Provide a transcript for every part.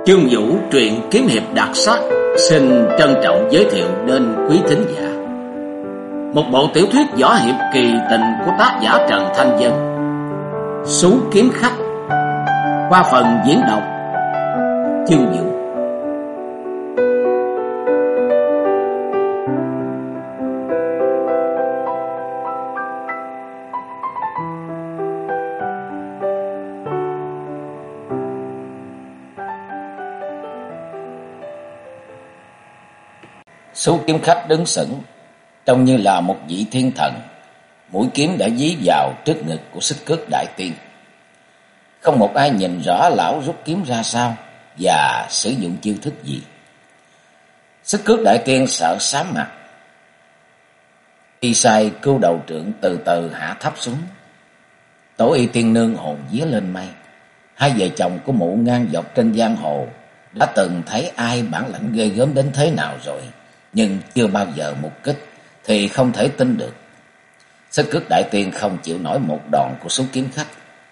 Chương Vũ truyện kiếm hiệp đặc sắc xin trân trọng giới thiệu đến quý thính giả một bộ tiểu thuyết võ hiệp kỳ tình của tác giả Trần Thanh Vân, Sú Kiếm Khách, qua phần diễn đọc Chương Vũ. Sú Kiếm Khách đứng sững, trông như là một vị thiên thần. Mũi kiếm đã dí vào trước ngực của Xích Cước Đại Tiên. Không một ai nhìn rõ lão rút kiếm ra sao và sử dụng chiêu thức gì. Xích Cước Đại Tiên sợ xám mặt. Y sai cưu đầu trượng từ từ hạ thấp xuống. Tổ Y Tiên Nương hồn vía lên mây. Hai vợ chồng của mụ ngang dọc trên giang hồ đã từng thấy ai bản lãnh ghê gớm đến thế nào rồi, nhưng chưa bao giờ một kích thì không thể tin được. Xích Cước Đại Tiên không chịu nổi một đòn của Sú Kiếm Khách.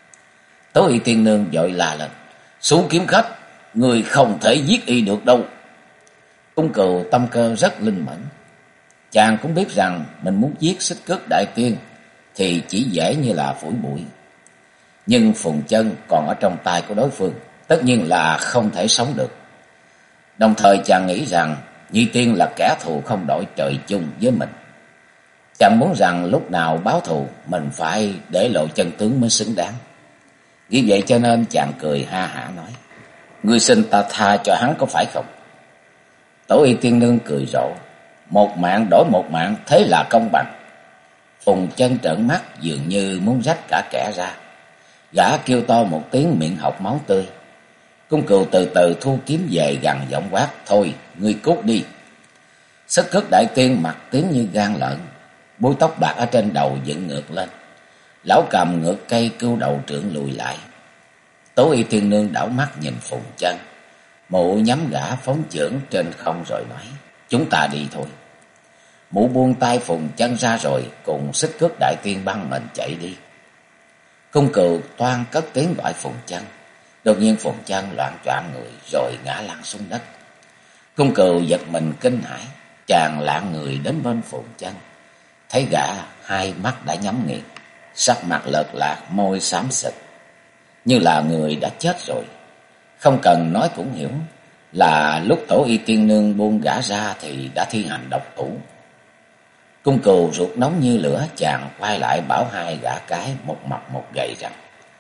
Tố Y Tiên Nương vội la lên: "Sú Kiếm Khách, người không thể giết y được đâu." Cung Cừu tâm cơ rất linh mẫn, chàng cũng biết rằng mình muốn giết Xích Cước Đại Tiên thì chỉ dễ như là phủi bụi. Nhưng Phùng Chân còn ở trong tay của đối phương, tất nhiên là không thể sống được. Đồng thời chàng nghĩ rằng Nhi Tiên là kẻ thù không đội trời chung với mình. Chàng muốn rằng lúc nào báo thù mình phải để lộ chân tướng mới xứng đáng. Vì vậy cho nên chàng cười ha hả nói: "Ngươi xin ta tha cho hắn có phải không?" Tổ Y Tiên Nương cười rộ: "Một mạng đổi một mạng, thế là công bằng." Phùng Chân trợn mắt dường như muốn rách cả kẻ ra. Gã kêu to một tiếng miệng học máu tươi. Cung Cừu từ từ thu kiếm về gằn giọng quát: "Thôi, ngươi cút đi." Xích Cước Đại Tiên mặt tím như gan lợn, búi tóc bạc ở trên đầu dựng ngược lên. Lão cầm ngược cây cưu đầu trượng lùi lại. Tố Y Tiên Nương đảo mắt nhìn Phùng Chân. Mụ nhắm gã phóng chưởng trên không rồi nói: "Chúng ta đi thôi." Mụ buông tay Phùng Chân ra rồi cùng Xích Cước Đại Tiên băng mình chạy đi. Cung Cừu toan cất tiếng gọi Phùng Chân. Đột nhiên Phùng Chân loạng choạng người rồi ngã lăn xuống đất. Cung Cừu giật mình kinh hãi, chàng lạng người đến bên Phùng Chân, thấy gã hai mắt đã nhắm nghiền, sắc mặt lợt lạc, môi xám xịt, như là người đã chết rồi. Không cần nói cũng hiểu là lúc Tổ Y Tiên Nương buông gã ra thì đã thi hành độc thủ. Cung Cừu ruột nóng như lửa, chàng quay lại bảo hai gã cái một mập một gầy rằng: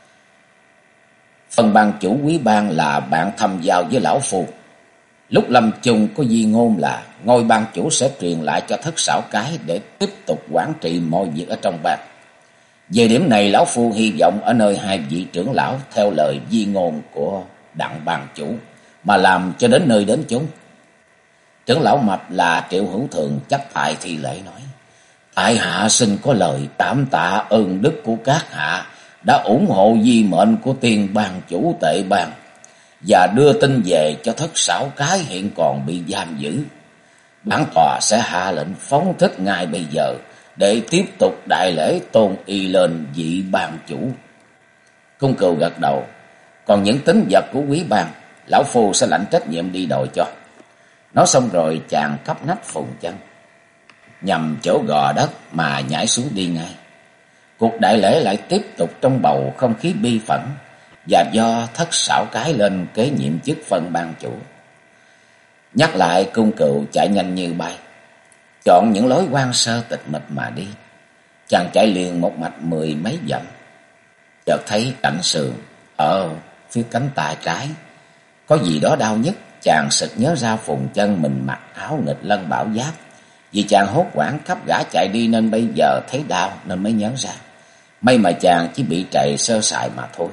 "Phần ban chủ Quý Bang là bạn thâm giao với lão phu. Lúc lâm chung có di ngôn là ngôi ban chủ sẽ truyền lại cho Thất Xảo Cái để tiếp tục quản trị mọi việc ở trong bang. Về điểm này lão phu hy vọng ở nơi hai vị trưởng lão theo lời di ngôn của đặng ban chủ mà làm cho đến nơi đến chốn." Trưởng lão mập là Triệu Hữu Thường chấp tay thi lễ nói: "Tại hạ xin có lời cảm tạ ơn đức của các hạ đã ủng hộ di mệnh của tiền ban chủ Tệ Bang và đưa tin về cho Thất Xảo Cái hiện còn bị giam giữ. Bản tòa sẽ hạ lệnh phóng thích ngay bây giờ để tiếp tục đại lễ tôn y lên vị ban chủ." Cung Cừu gật đầu: "Còn những tín vật của Quý Bang, lão phu sẽ lãnh trách nhiệm đi đòi cho." Nói xong rồi chàng cắp nách Phùng Chân nhằm chỗ gò đất mà nhảy xuống đi ngay. Cuộc đại lễ lại tiếp tục trong bầu không khí bi phẫn, và do Thất Xảo Cái lên kế nhiệm chức phân ban chủ. Nhắc lại, Cung Cừu chạy nhanh như bay, chọn những lối quan sơ tịch mịch mà đi. Chàng chạy liền một mạch 10 mấy dặm, chợt thấy cạnh sườn ở phía cánh tay trái có gì đó đau nhức. Chàng sực nhớ ra Phùng Chân mình mặc áo nghịch lân bảo giáp, vì chàng hốt hoảng khắp gã chạy đi nên bây giờ thấy đau nên mới nhớ ra. May mà chàng chỉ bị trầy sơ sài mà thôi.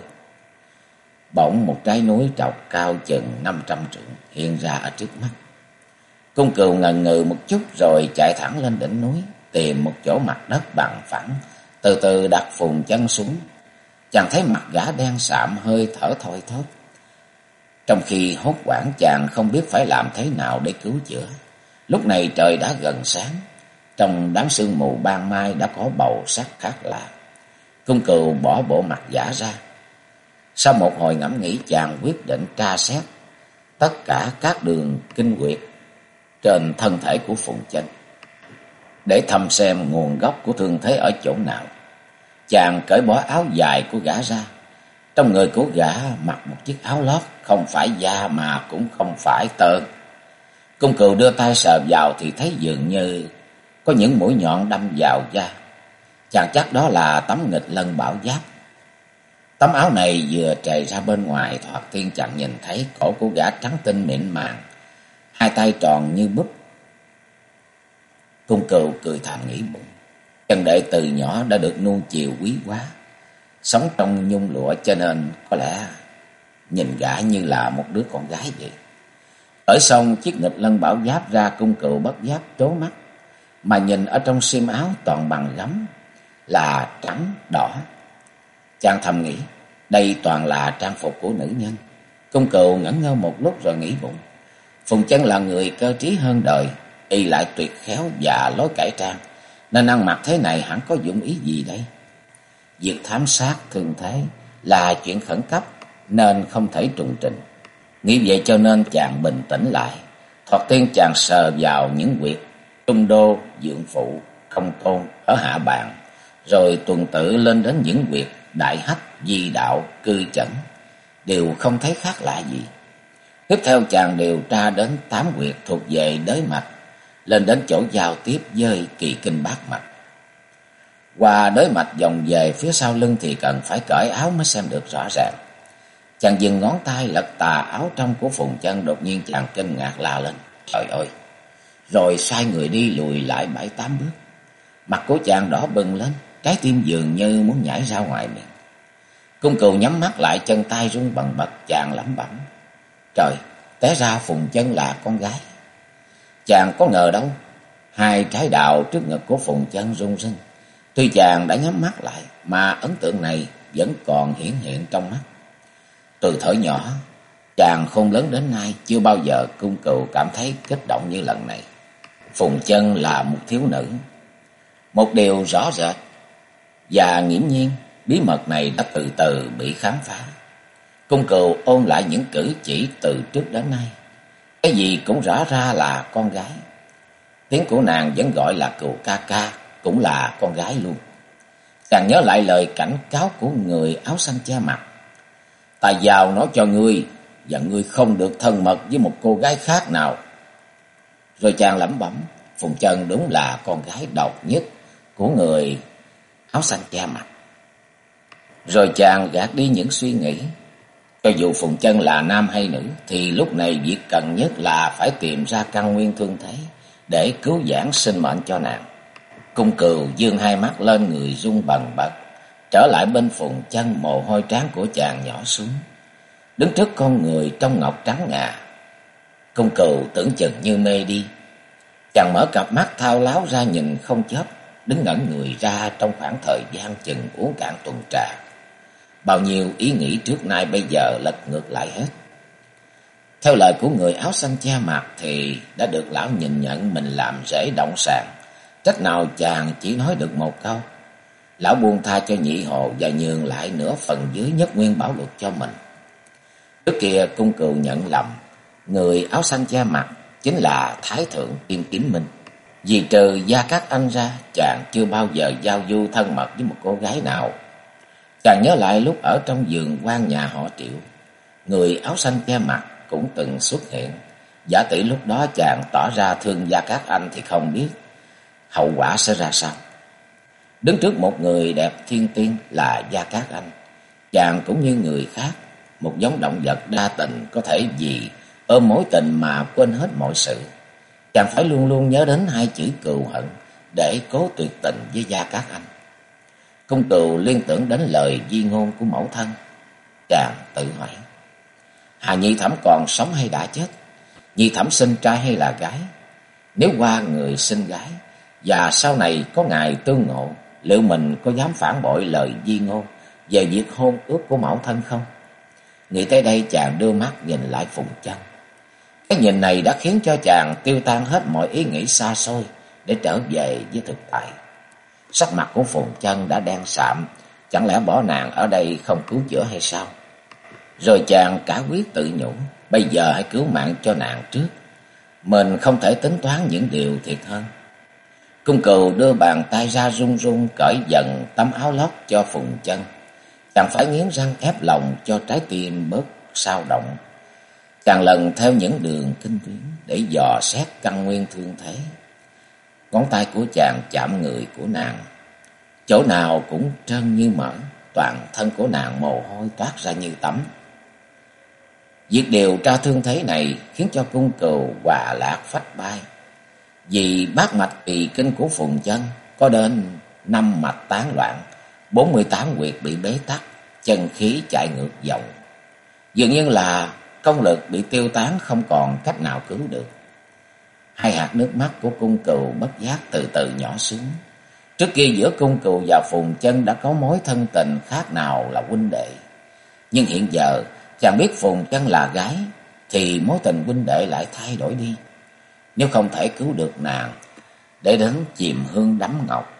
Bỗng một trái núi trọc cao chừng 500 trượng hiện ra ở trước mắt. Cung Cừu ngần ngừ một chút rồi chạy thẳng lên đỉnh núi, tìm một chỗ mặt đất bằng phẳng, từ từ đặt Phùng Chân xuống. Chàng thấy mặt gã đen sạm, hơi thở thoi thóp. Trong khi hốt hoảng, chàng không biết phải làm thế nào để cứu chữa. Lúc này trời đã gần sáng, trong đám sương mù ban mai đã có bầu sắc khác lạ. Cung Cừu bỏ bộ mặt giả ra. Sau một hồi ngẫm nghĩ, chàng quyết định tra xét tất cả các đường kinh nguyệt trên thân thể của Phùng Chân, để thăm xem nguồn gốc của thương thế ở chỗ nào. Chàng cởi bỏ áo dài của gã ra. Trong người của gã mặc một chiếc áo lót, không phải da mà cũng không phải tơ. Cung Cừu đưa tay sờ vào thì thấy dường như có những mũi nhọn đâm vào da. Chàng chắc đó là tấm nghịch lân bảo giáp. Tấm áo này vừa trề ra bên ngoài, thoạt tiên chàng nhìn thấy cổ của gã trắng tinh mịn màng, hai tay tròn như búp. Cung Cừu cười thầm nghĩ bụng, Chân đệ từ nhỏ đã được nuông chiều quý hóa, sống trong nhung lụa, cho nên có lẽ nhìn gã như là một đứa con gái vậy. Cởi xong chiếc nghịch lân bảo giáp ra, Cung Cừu bất giác trố mắt, mà nhìn ở trong xiêm áo toàn bằng gấm là trắng đỏ. Chàng thầm nghĩ, đây toàn là trang phục của nữ nhân. Cung Cừu ngẩn ngơ một lúc rồi nghĩ bụng, Phùng Chân là người cơ trí hơn đời, y lại tuyệt khéo và lối cải trang, nên ăn mặc thế này hẳn có dụng ý gì đây? Việc thám sát thương thế là chuyện khẩn cấp nên không thể trùng trình. Nghĩ vậy cho nên chàng bình tĩnh lại. Thoạt tiên chàng sờ vào những huyệt trung đô, dượng phụ, không tôn ở hạ bàn, rồi tuần tự lên đến những huyệt đại hách, di đạo, cư chẩn, đều không thấy khác lạ gì. Tiếp theo chàng điều tra đến 8 huyệt thuộc về đới mạch, lên đến chỗ giao tiếp với kỳ kinh bát mạch. Qua đới mạch vòng về phía sau lưng thì cần phải cởi áo mới xem được rõ ràng. Chàng dừng ngón tay lật tà áo trong của Phùng Chân, đột nhiên chàng kinh ngạc la lên, trời ơi! Rồi xoay người đi lùi lại 7-8 bước. Mặt của chàng đỏ bừng lên, trái tim dường như muốn nhảy ra ngoài miệng. Cung Cừu nhắm mắt lại, chân tay run bần bật, chàng lẩm bẩm, trời, té ra Phùng Chân là con gái. Chàng có ngờ đâu, hai trái đào trước ngực của Phùng Chân rung rinh. Tuy chàng đã nhắm mắt lại, mà ấn tượng này vẫn còn hiển hiện trong mắt. Từ thuở nhỏ, chàng khôn lớn đến nay, chưa bao giờ Cung Cừu cảm thấy kích động như lần này. Phùng Chân là một thiếu nữ. Một điều rõ rệt và nghiễm nhiên, bí mật này đã từ từ bị khám phá. Cung Cừu ôn lại những cử chỉ từ trước đến nay. Cái gì cũng rõ ra là con gái. Tiếng của nàng vẫn gọi là Cừu ca ca, cũng là con gái luôn. Chàng nhớ lại lời cảnh cáo của người áo xanh che mặt. Ta giao nó cho ngươi, và ngươi không được thân mật với một cô gái khác nào. Rồi chàng lẩm bẩm, Phùng Chân đúng là con gái độc nhất của người áo xanh che mặt. Rồi chàng gạt đi những suy nghĩ. Cho dù Phùng Chân là nam hay nữ, thì lúc này việc cần nhất là phải tìm ra căn nguyên thương thế để cứu vãn sinh mệnh cho nàng. Cung Cừu dương hai mắt lên, người run bần bật, trở lại bên Phùng Chân, mồ hôi trán của chàng nhỏ xuống. Đứng trước con người trong ngọc trắng ngà, Cung Cừu tưởng chừng như mê đi. Chàng mở cặp mắt thao láo ra nhìn không chớp, đứng ngẩn người ra trong khoảng thời gian chừng uống cạn tuần trà. Bao nhiêu ý nghĩ trước nay bây giờ lật ngược lại hết. Theo lời của người áo xanh che mặt thì đã được lão nhìn nhận mình làm rễ động sàng. Trách nào chàng chỉ nói được một câu. Lão buông tha cho Nhị Hồ và nhường lại nửa phần dưới Nhất Nguyên Bảo Luật cho mình. Trước kia Cung Cừu nhận lầm, người áo xanh che mặt chính là Thái Thượng Kim Kiếm Minh. Vì trừ Gia Cát Anh ra, chàng chưa bao giờ giao du thân mật với một cô gái nào. Chàng nhớ lại lúc ở trong vườn quan nhà họ Triệu, người áo xanh che mặt cũng từng xuất hiện. Giả tỷ lúc đó chàng tỏ ra thương Gia Cát Anh thì không biết hậu quả sẽ ra sao. Đứng trước một người đẹp thiên tiên là Gia Cát Anh, chàng cũng như người khác, một giống động vật đa tình, có thể vì ôm mối tình mà quên hết mọi sự. Chàng phải luôn luôn nhớ đến hai chữ cừu hận để cố tuyệt tình với Gia Cát Anh. Cung Cừu liên tưởng đến lời di ngôn của mẫu thân. Chàng tự hỏi, Hà Nhi Thẩm còn sống hay đã chết? Nhi Thẩm sinh trai hay là gái? Nếu qua người sinh gái và sau này có ngày tương ngộ, liệu mình có dám phản bội lời di ngôn về việc hôn ước của mẫu thân không? Nghĩ tới đây chàng đưa mắt nhìn lại Phùng Chân. Cái nhìn này đã khiến cho chàng tiêu tan hết mọi ý nghĩ xa xôi để trở về với thực tại. Sắc mặt của Phùng Chân đã đen sạm, chẳng lẽ bỏ nàng ở đây không cứu chữa hay sao? Rồi chàng cả quyết tự nhủ, Bây giờ hãy cứu mạng cho nàng trước. Mình không thể tính toán những điều thiệt hơn. Cung Cừu đưa bàn tay ra run run cởi dần tấm áo lót cho Phùng Chân. Chàng phải nghiến răng ép lòng cho trái tim bớt sao động. Chàng lần theo những đường kinh tuyến để dò xét căn nguyên thương thế. Ngón tay của chàng chạm người của nàng. Chỗ nào cũng trơn như mỡ, toàn thân của nàng mồ hôi toát ra như tắm. Việc điều tra thương thế này khiến cho Cung Cừu hòa lạc phách bay. Vì bát mạch kỳ kinh của Phùng Chân có đến 5 mạch tán loạn, 48 huyệt bị bế tắc, chân khí chạy ngược dòng. Dường như là công lực bị tiêu tán, không còn cách nào cứu được. Hai hạt nước mắt của Cung Cừu bất giác từ từ nhỏ xuống. Trước kia giữa Cung Cừu và Phùng Chân đã có mối thân tình khác nào là huynh đệ. Nhưng hiện giờ chàng biết Phùng Chân là gái, thì mối tình huynh đệ lại thay đổi đi. Nếu không thể cứu được nàng để đến chìm hương đắm ngọc,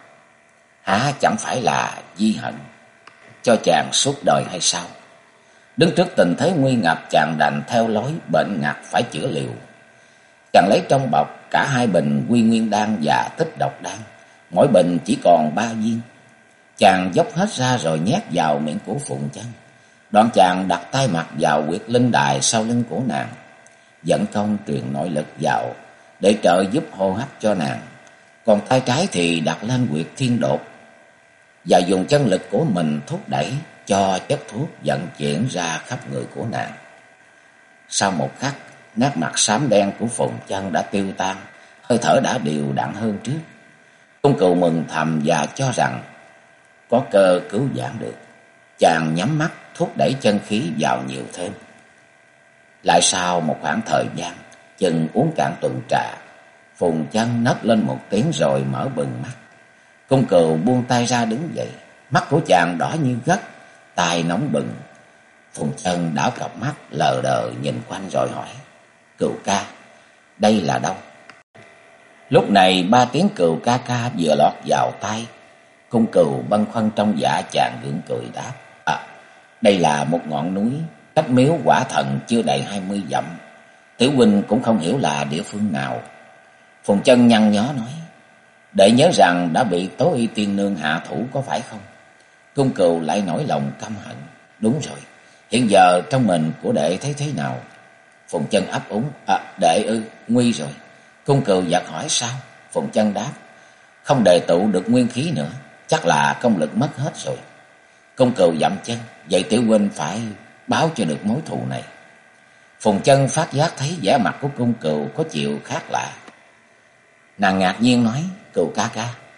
há chẳng phải là di hận cho chàng suốt đời hay sao? Đứng trước tình thế nguy ngập, chàng đành theo lối bệnh ngặt phải chữa liệu. Chàng lấy trong bọc cả 2 bình Quy Nguyên đan và Tích Độc đan, mỗi bình chỉ còn 3 viên. Chàng dốc hết ra rồi nhét vào miệng của Phùng Chân. Đoạn chàng đặt tay mặt vào huyệt linh đài sau lưng của nàng, dẫn công truyền nội lực vào để trợ giúp hô hấp cho nàng. Còn tay trái thì đặt lên huyệt thiên đột và dùng chân lực của mình thúc đẩy cho chất thuốc vận chuyển ra khắp người của nàng. Sau một khắc, nét mặt xám đen của Phùng Chân đã tiêu tan, hơi thở đã đều đặn hơn trước. Cung Cừu mừng thầm và cho rằng có cơ cứu vãn được. Chàng nhắm mắt thúc đẩy chân khí vào nhiều thêm. Lại sau một khoảng thời gian, chừng uống cạn tuần trà, Phùng Chân nấc lên một tiếng rồi mở bừng mắt. Cung Cừu buông tay ra đứng dậy, mắt của chàng đỏ như gấc, tai nóng bừng. Phùng Chân đảo cặp mắt lờ đờ nhìn quanh rồi hỏi: "Cừu ca, đây là đâu?" Lúc này 3 tiếng cừu ca ca vừa lọt vào tai. Cung Cừu bâng khuâng trong dạ, chàng gượng cười đáp: "Đây là một ngọn núi cách miếu Quả Thần chưa đầy 20 dặm. Tiểu huynh cũng không hiểu là địa phương nào." Phùng Chân nhăn nhó nói: "Đệ nhớ rằng đã bị Tố Y tiên nương hạ thủ có phải không?" Cung Cừu lại nổi lòng căm hận: "Đúng rồi, hiện giờ trong mình của đệ thấy thế nào?" Phùng Chân ấp úng: "Đệ ư, nguy rồi." Cung Cừu giật hỏi: "Sao?" Phùng Chân đáp: "Không đề tụ được nguyên khí nữa, chắc là công lực mất hết rồi." Cung Cừu dậm chân: "Vậy tiểu huynh phải báo cho được mối thù này." Phùng Chân phát giác thấy vẻ mặt của Cung Cừu có chiều khác lạ. Nàng ngạc nhiên nói: "Cừu ca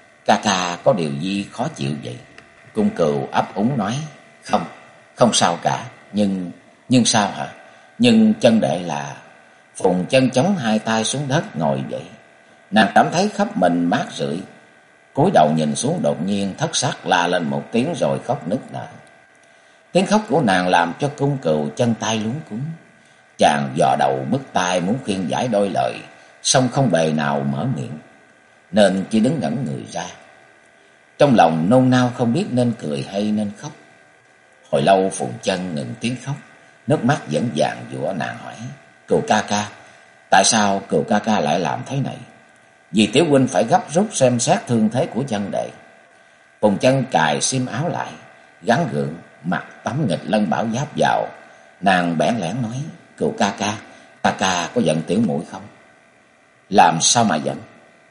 ca có điều gì khó chịu vậy?" Cung Cừu ấp úng nói: "Không, không sao cả, nhưng sao hả? Nhưng chân đệ là..." Phùng Chân chống 2 tay xuống đất ngồi dậy. Nàng cảm thấy khắp mình mát rượi, cúi đầu nhìn xuống, đột nhiên thất sắc la lên một tiếng rồi khóc nức nở. Tiếng khóc của nàng làm cho Cung Cừu chân tay luống cuống. Chàng dò đầu bứt tai muốn khuyên giải đôi lời, song không bề nào mở miệng, nên chỉ đứng ngẩn người ra. Trong lòng nôn nao không biết nên cười hay nên khóc. Hồi lâu Phùng Chân ngừng tiếng khóc, nước mắt vẫn vàng dụa. Nàng hỏi: "Cừu ca ca, tại sao Cừu ca ca lại làm thế này?" "Vì tiểu huynh phải gấp rút xem xét thương thế của chân đệ." Phùng Chân cài xiêm áo lại, gắng gượng mặc tấm nghịch lân bảo giáp vào. Nàng bẽn lẽn nói: "Cừu ca ca có giận tiểu muội không?" "Làm sao mà giận?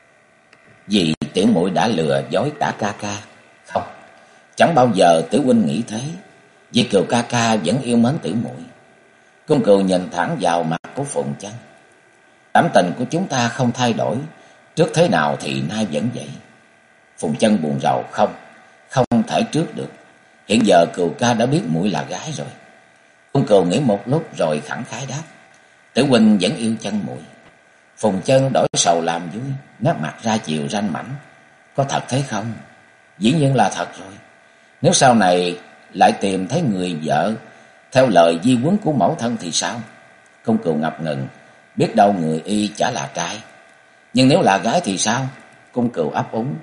Vì tiểu muội đã lừa dối cả ca ca." "Không, chẳng bao giờ tiểu huynh nghĩ thế. Vì Cừu ca ca vẫn yêu mến tiểu muội." Cung Cừu nhìn thẳng vào mặt của Phùng Chân: "Cảm tình của chúng ta không thay đổi, trước thế nào thì nay vẫn vậy." Phùng Chân buồn rầu: Không thể trước được. Hiện giờ Cừu ca đã biết muội là gái rồi." Cung Cừu nghĩ một lúc rồi khẳng khái đáp: "Tiểu huynh vẫn yêu chân muội." Phùng Chân đổi sầu làm vui, nét mặt ra chiều ranh mãnh: "Có thật thế không?" "Dĩ nhiên là thật rồi. Nếu sau này lại tìm thấy người vợ theo lời di huấn của mẫu thân thì sao?" Cung Cừu ngập ngừng, biết đâu người y chả là trai. "Nhưng nếu là gái thì sao?" Cung Cừu ấp úng: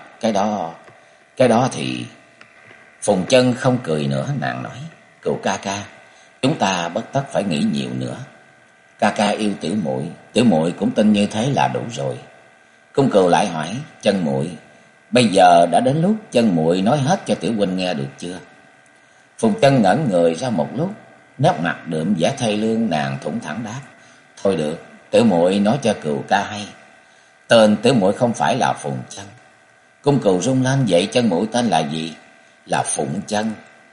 Cái đó thì..." Phùng Chân không cười nữa, nàng nói: "Cừu ca ca, chúng ta bất tất phải nghĩ nhiều nữa. Ca ca yêu tiểu muội cũng tin như thế là đủ rồi. Cung Cừu lại hỏi, Chân muội, bây giờ đã đến lúc Chân muội nói hết cho tiểu huynh nghe được chưa? Phùng Chân ngẩn người ra một lúc, nét mặt đượm vẻ thê lương, nàng thủng thẳng đáp, thôi được, tiểu muội nói cho Cừu ca hay. Tên tiểu muội không phải là Phùng Chân. Cung Cừu rung lên, vậy Chân muội tên là gì? Là Phụng Chân.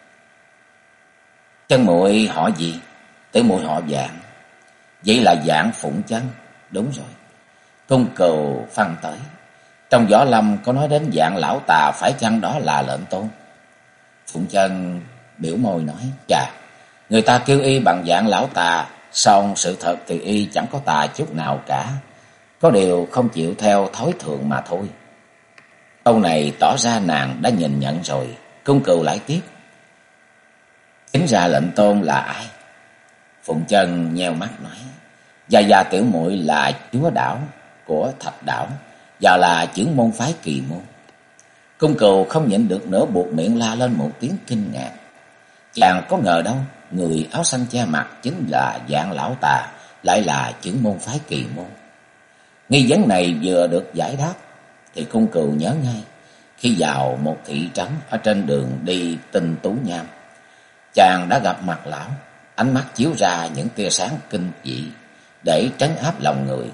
Chân muội họ gì? Tiểu muội họ Dạng. Vậy là Dạng Phụng Chân. Đúng rồi. Cung Cừu phăn tới, trong võ lâm có nói đến Dạng lão tà, phải chăng đó là Lệnh Tôn? Phụng Chân biểu môi nói, chà, người ta kêu y bằng Dạng lão tà, song sự thật thì y chẳng có tà chút nào cả, có điều không chịu theo thói thường mà thôi. Câu này tỏ ra nàng đã nhìn nhận rồi. Cung Cừu lại tiếp, chính ra Lệnh Tôn là ai? Phụng Chân nheo mắt nói, Gia tiểu muội là chúa đảo của Thạch đảo và là trưởng môn phái Kỳ môn. Cung Cừu không nhịn được nữa, buột miệng la lên một tiếng kinh ngạc. Chàng có ngờ đâu, người áo xanh che mặt chính là Dạng lão tà, lại là trưởng môn phái Kỳ môn. Nghi vấn này vừa được giải đáp thì Cung Cừu nhớ ngay, khi vào một thị trấn ở trên đường đi Tinh Tú Nham, chàng đã gặp mặt lão, ánh mắt chiếu ra những tia sáng kinh dị để trấn áp lòng người.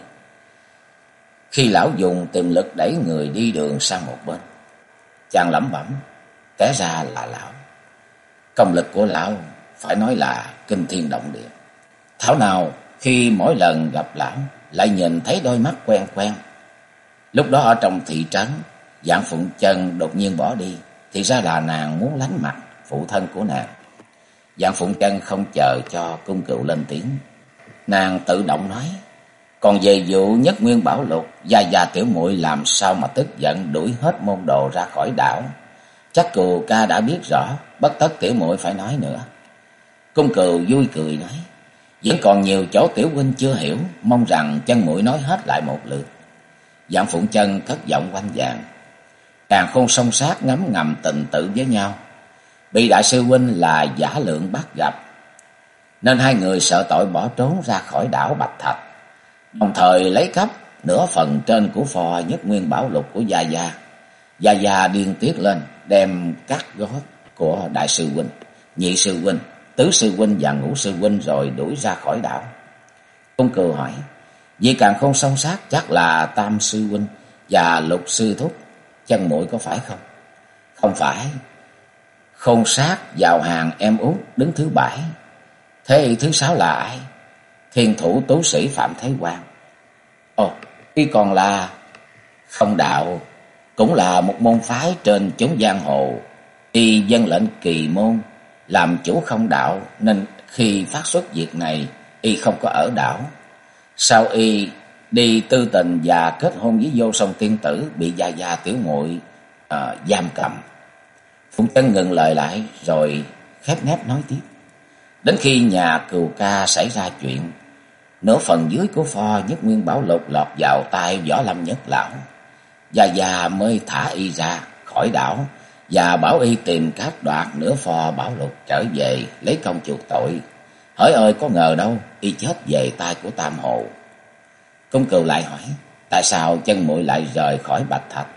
Khi lão dùng tiềm lực đẩy người đi đường sang một bên, chàng lẩm bẩm, té ra là lão. Công lực của lão phải nói là kinh thiên động địa. Thảo nào khi mỗi lần gặp lão lại nhìn thấy đôi mắt quen quen. Lúc đó ở trong thị trấn, Dạng Phụng Chân đột nhiên bỏ đi, thì ra là nàng muốn lánh mặt phụ thân của nàng. Dạng Phụng Chân không chờ cho Cung Cừu lên tiếng, nàng tự động nói, còn về vụ Nhất Nguyên Bảo Lục, Gia tiểu muội làm sao mà tức giận đuổi hết môn đồ ra khỏi đảo? Chắc Cừu ca đã biết rõ, bất tất tiểu muội phải nói nữa. Cung Cừu vui cười nói, vẫn còn nhiều chỗ tiểu huynh chưa hiểu, mong rằng Chân muội nói hết lại một lượt. Dạng Phụng Chân cất giọng quanh vàng, càn khôn song sát ngấm ngầm tình tự với nhau, bị đại sư huynh là Giả Lượng bắt gặp, nên hai người sợ tội bỏ trốn ra khỏi đảo Bạch Thạch, đồng thời lấy cắp nửa phần trên của phò Nhất Nguyên Bảo Lục của Gia Gia. Gia Gia điên tiết lên, đem cắt gót của đại sư huynh, nhị sư huynh, tứ sư huynh và ngũ sư huynh rồi đuổi ra khỏi đảo. Cung Cừu hỏi, vì càn khôn song sát chắc là tam sư huynh và lục sư thúc, Chân muội có phải không? Không phải. Khôn sát vào hàng em út đứng thứ 7. Thế thứ 6 là ai? Thiên thủ tú sĩ Phạm Thế Quang. Ồ, y còn là Không Đạo, cũng là một môn phái trên chốn giang hồ. Y vâng lệnh Kỳ môn làm chủ Không Đạo, nên khi phát xuất việc này y không có ở đảo. Sau y đi tư tình và kết hôn với Vô Song tiên tử, bị Gia tiểu muội giam cầm. Phụng Chân ngừng lời lại rồi khép nép nói tiếp, đến khi nhà Cừu ca xảy ra chuyện, nửa phần dưới của pho Nhất Nguyên Bảo Lục lọt vào tay Võ Lâm Nhất lão, Gia mới thả y ra khỏi đảo và bảo y tìm cách đoạt nửa pho bảo lục trở về lấy công chuộc tội. Hỡi ơi, có ngờ đâu y chết về tay của Tam Hồ. Cung Cừu lại hỏi, tại sao Chân muội lại rời khỏi Bạch Thạch?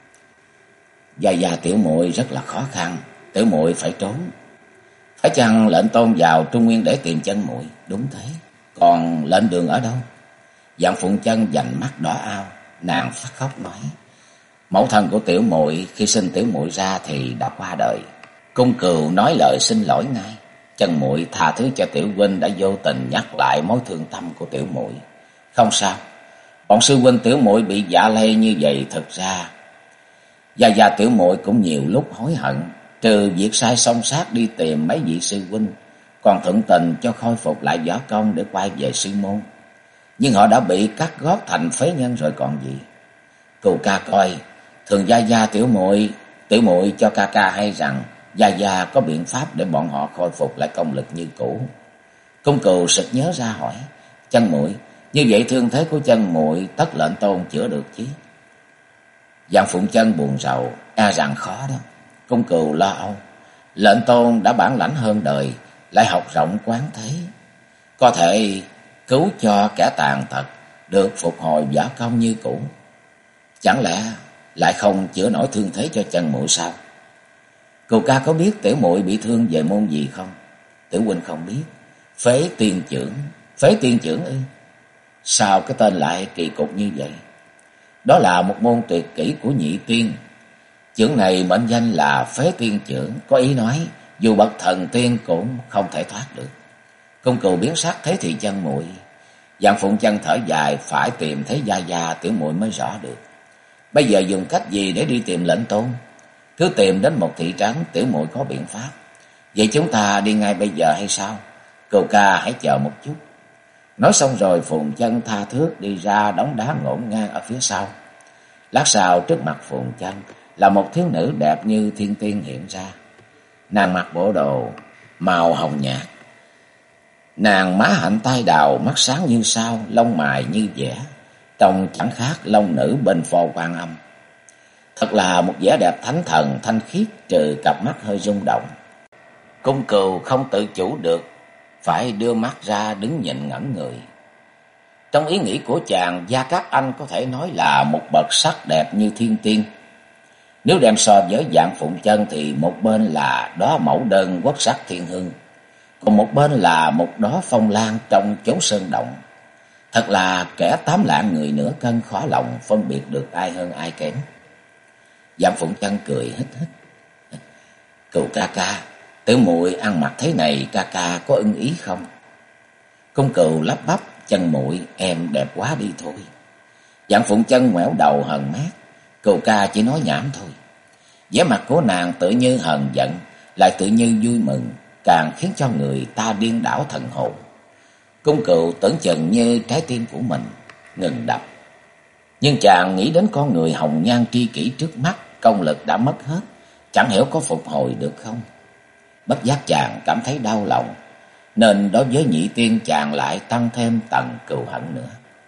Gia tiểu muội rất là khó khăn, tiểu muội phải trốn. Phải chăng Lệnh Tôn vào Trung Nguyên để tìm Chân muội? Đúng thế. Còn Lệnh Đường ở đâu? Dạng Phụng Chân dành mắt đỏ ao, nàng phát khóc nói, mẫu thân của tiểu muội khi sinh tiểu muội ra thì đã qua đời. Cung Cừu nói lời xin lỗi ngay, Chân muội tha thứ cho tiểu huynh đã vô tình nhắc lại mối thương tâm của tiểu muội. Không sao, bọn sư huynh tiểu muội bị dạ lây như vậy, thực ra Gia tiểu muội cũng nhiều lúc hối hận, trừ việc sai song sát đi tìm mấy vị sư huynh, còn thuận tình cho khôi phục lại võ công để quay về sư môn. Nhưng họ đã bị cắt gót thành phế nhân rồi còn gì. Cừu ca coi, thường Gia tiểu muội cho ca ca hay rằng Gia có biện pháp để bọn họ khôi phục lại công lực như cũ. Cung Cừu sực nhớ ra hỏi, Chân muội, như vậy thương thế của Chân muội tất Lệnh Tôn chữa được chứ? Dạng Phụng Chân buồn rầu, e rằng khó đó. Cung Cừu lo âu, Lệnh Tôn đã bản lãnh hơn đời, lại học rộng quán thế, cứu cho kẻ tàn tật được phục hồi võ công như cũ. Chẳng lẽ lại không chữa nổi thương thế cho chân muội sao? Cừu ca có biết tiểu muội bị thương về môn gì không? Tiểu huynh không biết. Phế tiên chưởng. Phế tiên chưởng ư? Sao cái tên lại kỳ cục như vậy? Đó là một môn tuyệt kỹ của nhị tiên. Chưởng này mệnh danh là phế tiên chưởng, có ý nói dù bậc thần tiên cũng không thể thoát được. Công cừu biến sắc thấy thì chân muội. Dạng Phụng Chân thở dài, phải tìm thấy gia gia tiểu muội mới rõ được. Bây giờ dùng cách gì để đi tìm lệnh tôn? Cứ tìm đến một thị trấn, tiểu muội có biện pháp. Vậy chúng ta đi ngay bây giờ hay sao? Cừu ca hãy chờ một chút. Nói xong rồi Phụng Chân tha thước đi ra đống đá ngổn ngang ở phía sau. Lát sau trước mặt Phụng Chân là một thiếu nữ đẹp như thiên tiên hiện ra. Nàng mặc bộ đồ màu hồng nhạt. Nàng má hạnh tai đào, mắt sáng như sao, lông mày như vẽ, trông chẳng khác long nữ bên phò Quan Âm. Thật là một vẻ đẹp thánh thần thanh khiết, trừ cặp mắt hơi rung động. Cung Cừu không tự chủ được, phải đưa mắt ra đứng nhìn ngẩn người. Trong ý nghĩ của chàng, Gia Cát Anh có thể nói là một bậc sắc đẹp như thiên tiên. Nếu đem so với Dạng Phụng Chân thì một bên là đóa mẫu đơn quốc sắc thiên hương, còn một bên là một đóa phong lan trong chốn sơn động. Thật là kẻ tám lạng người nửa cân, khó lòng phân biệt được ai hơn ai kém. Dạng Phụng Chân cười hít hít. Cừu ca ca, tiểu muội ăn mặc thế này ca ca có ưng ý không? Cung Cừu lắp bắp, chân muội em đẹp quá đi thôi. Dạng Phụng Chân ngoẻo đầu hờn mát. Cừu ca chỉ nói nhảm thôi. Vẻ mặt của nàng tự như hờn giận, lại tự như vui mừng, càng khiến cho người ta điên đảo thần hồn. Cung Cừu tưởng chừng như trái tim của mình ngừng đập. Nhưng chàng nghĩ đến con người hồng nhan tri kỷ trước mắt, công lực đã mất hết, chẳng hiểu có phục hồi được không. Bất giác chàng cảm thấy đau lòng, nên đối với nhị tiên chàng lại tăng thêm tầng cừu hận nữa.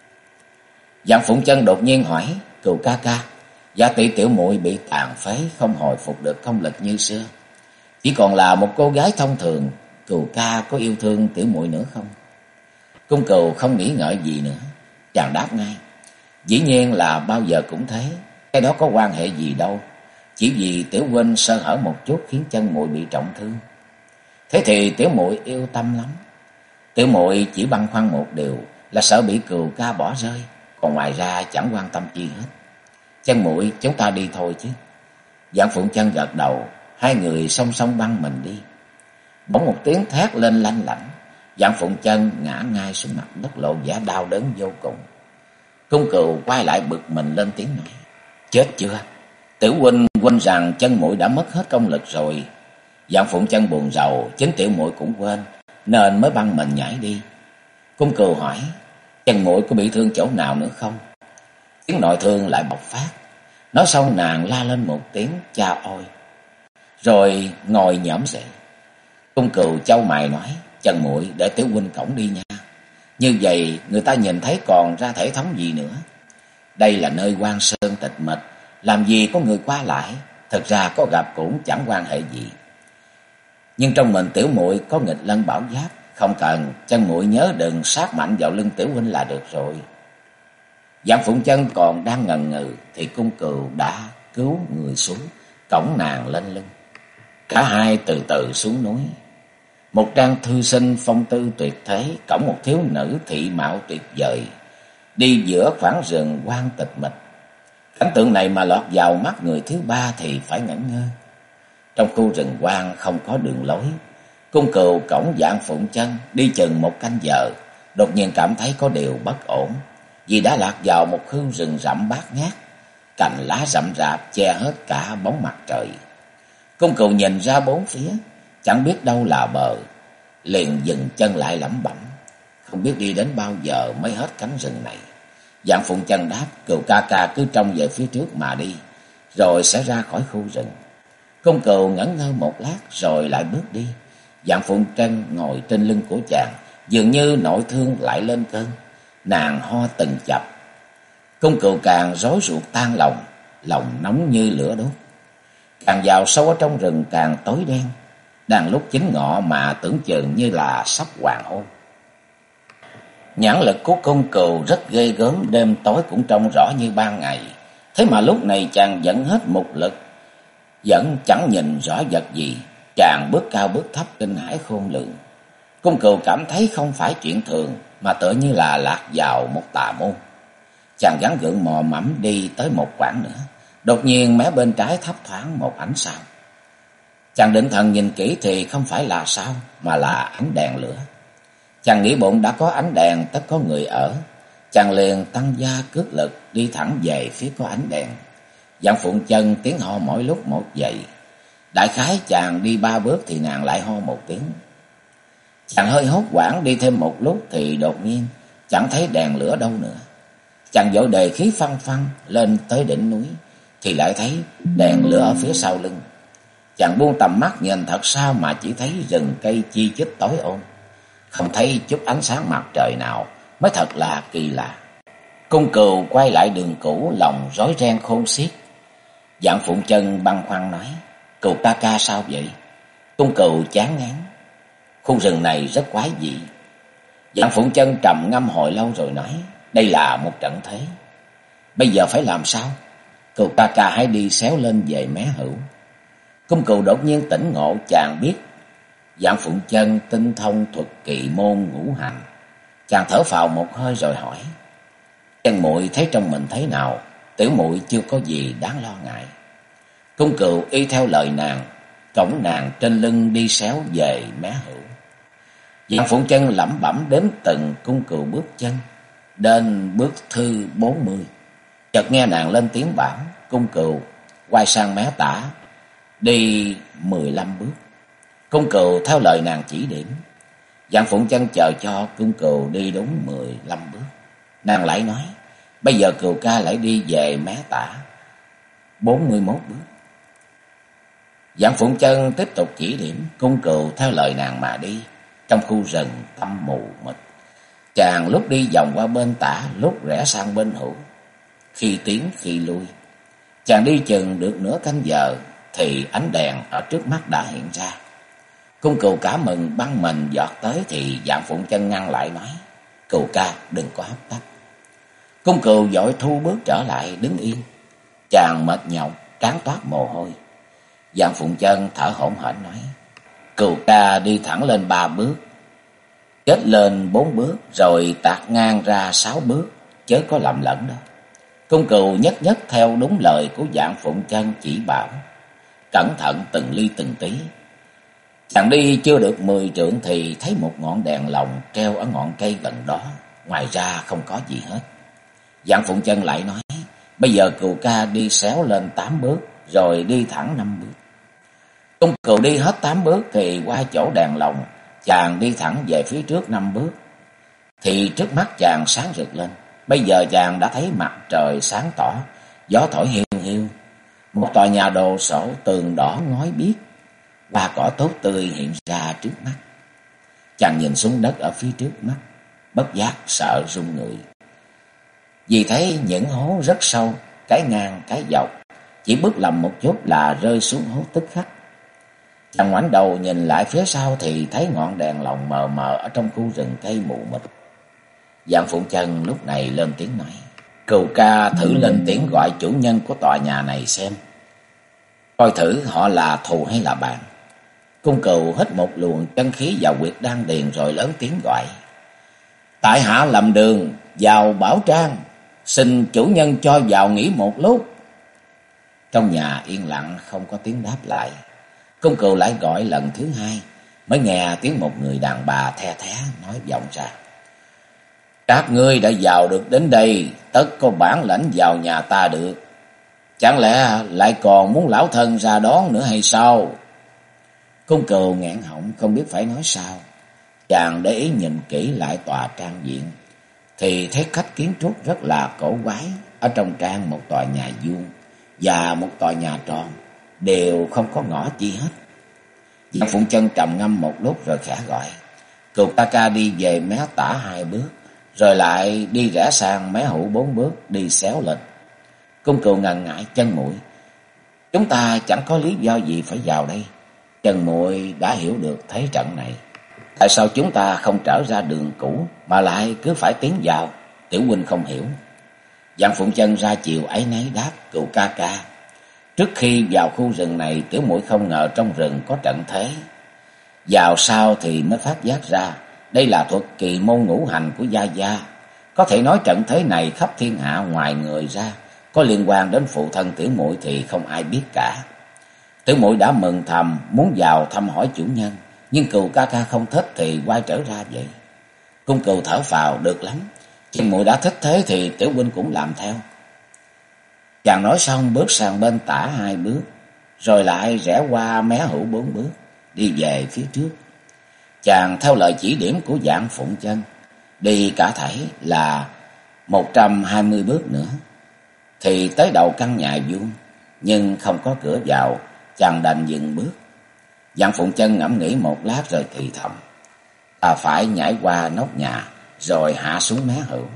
Dạng Phụng Chân đột nhiên hỏi, Cừu ca ca, gia tỷ tiểu muội bị tàn phế, không hồi phục được công lực như xưa, chỉ còn là một cô gái thông thường, Cừu ca có yêu thương tiểu muội nữa không? Cung Cừu không nghĩ ngợi gì nữa, chàng đáp ngay, dĩ nhiên là bao giờ cũng thế, cái đó có quan hệ gì đâu, chỉ vì tiểu huynh sơ hở một chút khiến chân muội bị trọng thương. Thế thì tiểu muội yêu tâm lắm. Tiểu muội chỉ băn khoăn một điều là sợ bị Cừu ca bỏ rơi, còn ngoài ra chẳng quan tâm chi hết. Chân muội chúng ta đi thôi chứ. Dạng Phụng Chân gật đầu, hai người song song băng mình đi. Bỗng một tiếng thét lên lanh lảnh, Dạng Phụng Chân ngã ngay xuống mặt đất lộ vẻ đau đớn vô cùng. Cung Cừu quay lại bực mình lên tiếng nói, chết chưa? Tiểu huynh quên rằng chân muội đã mất hết công lực rồi. Dạng Phụng Chân buồn rầu, chính tiểu muội cũng quên, nên mới băng mình nhảy đi. Cung Cừu hỏi, chân muội có bị thương chỗ nào nữa không? Tiếng nội thương lại bộc phát. Nói xong nàng la lên một tiếng cha ôi, rồi ngồi nhõm dậy. Cung Cừu chau mày nói, chân muội để tiểu huynh cõng đi nha. Như vậy người ta nhìn thấy còn ra thể thống gì nữa. Đây là nơi hoang sơn tịch mịch, làm gì có người qua lại, thật ra có gặp cũng chẳng quan hệ gì. Nhưng trong mình tiểu muội có nghịch lân bảo giáp, không cần, chân muội nhớ đừng sát mạnh vào lưng tiểu huynh là được rồi. Dạng Phụng Chân còn đang ngần ngừ thì Cung Cừu đã cứu người xuống, cõng nàng lên lưng. Cả hai từ từ xuống núi. Một trang thư sinh phong tư tuyệt thế, cõng một thiếu nữ thị mạo tuyệt vời, đi giữa khoảng rừng hoang tịch mịch. Cảnh tượng này mà lọt vào mắt người thứ ba thì phải ngẩn ngơ. Trong khu rừng hoang không có đường lối, Cung Cừu cõng Dạng Phụng Chân đi chừng một canh giờ, đột nhiên cảm thấy có điều bất ổn, vì đã lạc vào một khu rừng rậm bát ngát, cành lá rậm rạp che hết cả bóng mặt trời. Cung Cừu nhìn ra bốn phía, chẳng biết đâu là bờ, liền dừng chân lại lẩm bẩm, không biết đi đến bao giờ mới hết cánh rừng này. Dạng Phụng Chân đáp, Cừu ca ca cứ trông về phía trước mà đi, rồi sẽ ra khỏi khu rừng. Cung Cừu ngẩn ngơ một lát rồi lại bước đi. Dạng Phụng Chân ngồi trên lưng của chàng, dường như nội thương lại lên cơn, nàng ho từng chập. Cung Cừu càng rối ruột tan lòng, lòng nóng như lửa đốt. Càng vào sâu ở trong rừng càng tối đen, đang lúc chính ngọ mà tưởng chừng như là sắp hoàng hôn. Nhãn lực của cung cừu rất ghê gớm, đêm tối cũng trông rõ như ban ngày. Thế mà lúc này chàng vẫn hết mục lực, vẫn chẳng nhìn rõ vật gì. Chàng bước cao bước thấp kinh hãi khôn lường. Cung cừu cảm thấy không phải chuyện thường, mà tựa như là lạc vào một tà môn. Chàng gắng gượng mò mẫm đi tới một quãng nữa. Đột nhiên mé bên trái thấp thoáng một ánh sao. Chàng định thần nhìn kỹ thì không phải là sao, mà là ánh đèn lửa. Chàng nghĩ bụng đã có ánh đèn tất có người ở. Chàng liền tăng gia cước lực đi thẳng về phía có ánh đèn. Dạng Phụng Chân tiếng ho mỗi lúc một dậy. Đại khái chàng đi 3 bước thì nàng lại ho một tiếng. Chàng hơi hốt hoảng đi thêm một lúc thì đột nhiên chẳng thấy đèn lửa đâu nữa. Chàng vội đề khí phăng phăng lên tới đỉnh núi thì lại thấy đèn lửa ở phía sau lưng. Chàng buông tầm mắt nhìn thật sao mà chỉ thấy rừng cây chi chít tối ôm, không thấy chút ánh sáng mặt trời nào, mới thật là kỳ lạ. Cung cừu quay lại đường cũ, lòng rối ren khôn xiết. Dạng Phụng Chân băn khoăn nói: "Cừu ca ca sao vậy?" Cung cừu chán ngán: "Khu rừng này rất quái dị." Dạng Phụng Chân trầm ngâm hồi lâu rồi nói: "Đây là một trận thế. Bây giờ phải làm sao? Cừu ca ca hãy đi xéo lên về mé hữu." Cung cừu đột nhiên tỉnh ngộ, chàng biết Dạng Phụng Chân tinh thông thuật kỳ môn ngũ hành. Chàng thở phào một hơi rồi hỏi: "Chân muội thấy trong mình thế nào? Tiểu muội chưa có gì đáng lo ngại." Cung cừu y theo lời nàng, cõng nàng trên lưng đi xéo về mé hữu. Dạng Phụng Chân lẩm bẩm đếm từng cung cừu bước chân. Đến bước thứ 40, chợt nghe nàng lên tiếng bảo: "Cung cừu quay sang mé tả, đi 15 bước." Cung cừu theo lời nàng chỉ điểm. Dạng Phụng Chân chờ cho cung cừu đi đúng 15 bước. Nàng lại nói: "Bây giờ cừu ca lại đi về mé tả 41 bước." Dạng Phụng Chân tiếp tục chỉ điểm. Cung cừu theo lời nàng mà đi. Trong khu rừng tăm mù mịt, chàng lúc đi vòng qua bên tả, lúc rẽ sang bên hữu, khi tiến khi lui. Chàng đi chừng được nửa canh giờ thì ánh đèn ở trước mắt đã hiện ra. Cung cừu cả mừng băng mình giọt tới thì Dạng Phụng Chân ngăn lại nói: "Cừu ca đừng có hấp tấp." Cung cừu vội thu bước trở lại đứng yên. Chàng mệt nhọc, trán toát mồ hôi. Dạng Phụng Chân thở hổn hển nói: "Cừu ca đi thẳng lên 3 bước, chết lên 4 bước, rồi tạt ngang ra 6 bước, chớ có lầm lẫn đó." Cung cừu nhất nhất theo đúng lời của Dạng Phụng Chân chỉ bảo, cẩn thận từng ly từng tí. Chàng đi chưa được 10 trượng thì thấy một ngọn đèn lồng treo ở ngọn cây gần đó, ngoài ra không có gì hết. Dạng Phụng Chân lại nói: "Bây giờ cừu ca đi xéo lên 8 bước, rồi đi thẳng 5 bước." Cung cừu đi hết 8 bước thì qua chỗ đèn lồng, chàng đi thẳng về phía trước 5 bước thì trước mắt chàng sáng rực lên. Bây giờ chàng đã thấy mặt trời sáng tỏ, gió thổi hiu hiu, một tòa nhà đồ sộ tường đỏ ngói biếc, hoa cỏ tốt tươi hiện ra trước mắt. Chàng nhìn xuống đất ở phía trước mắt, bất giác sợ run người, vì thấy những hố rất sâu, cái ngang cái dọc, chỉ bước lầm một chút là rơi xuống hố tức khắc. Chàng ngoảnh đầu nhìn lại phía sau thì thấy ngọn đèn lồng mờ mờ ở trong khu rừng cây mù mịt. Dạng Phụng Chân lúc này lên tiếng nói: "Cừu ca thử lên tiếng gọi chủ nhân của tòa nhà này xem, coi thử họ là thù hay là bạn." Cung cừu hít một luồng chân khí vào huyệt đan điền rồi lớn tiếng gọi: "Tại hạ lầm đường vào Bảo Trang, xin chủ nhân cho vào nghỉ một lúc." Trong nhà yên lặng không có tiếng đáp lại. Cung cừu lại gọi lần thứ hai, mới nghe tiếng một người đàn bà the thé nói vọng ra: "Các ngươi đã vào được đến đây, tất có bản lãnh vào nhà ta được. Chẳng lẽ lại còn muốn lão thân ra đón nữa hay sao?" Cung cừu nghẹn họng không biết phải nói sao. Chàng để ý nhìn kỹ lại tòa trang viện thì thấy cách kiến trúc rất là cổ quái. Ở trong trang một tòa nhà vuông và một tòa nhà tròn, đều không có ngõ chi hết. Dạng Phụng Chân trầm ngâm một lúc rồi khẽ gọi: "Cừu ca ca đi về mé tả 2 bước, rồi lại đi rẽ sang mé hữu 4 bước, đi xéo lên." Cung cừu ngần ngại: "Chân muội, chúng ta chẳng có lý do gì phải vào đây. Chân muội đã hiểu được thế trận này." Tại sao chúng ta không trở ra đường cũ mà lại cứ phải tiến vào? Tiểu huynh không hiểu. Giang Phụng Chân ra chiều ấy nấy đáp: Cừu ca ca, trước khi vào khu rừng này, tiểu muội không ngờ trong rừng có trận thế. Vào sau thì mới phát giác ra, đây là thuật kỳ môn ngũ hành của gia gia. Có thể nói trận thế này khắp thiên hạ ngoài người ra, có liên quan đến phụ thân tiểu muội thì không ai biết cả. Tiểu muội đã mừng thầm muốn vào thăm hỏi chủ nhân, nhưng Cừu ca ca không thích thì quay trở ra vậy. Cung Cừu thở phào: được lắm, chị muội đã thích thế thì tiểu huynh cũng làm theo. Chàng nói xong bước sang bên tả 2 bước, rồi lại rẽ qua mé hữu 4 bước, đi về phía trước. Chàng theo lời chỉ điểm của Giang Phụng Chân, đi cả thảy là 120 bước nữa, thì tới đầu căn nhà vuông, nhưng không có cửa vào, chàng đành dừng bước. Giang Phụng Chân ngẫm nghĩ một lát rồi thì thầm: ta phải nhảy qua nóc nhà, rồi hạ xuống mé hữu.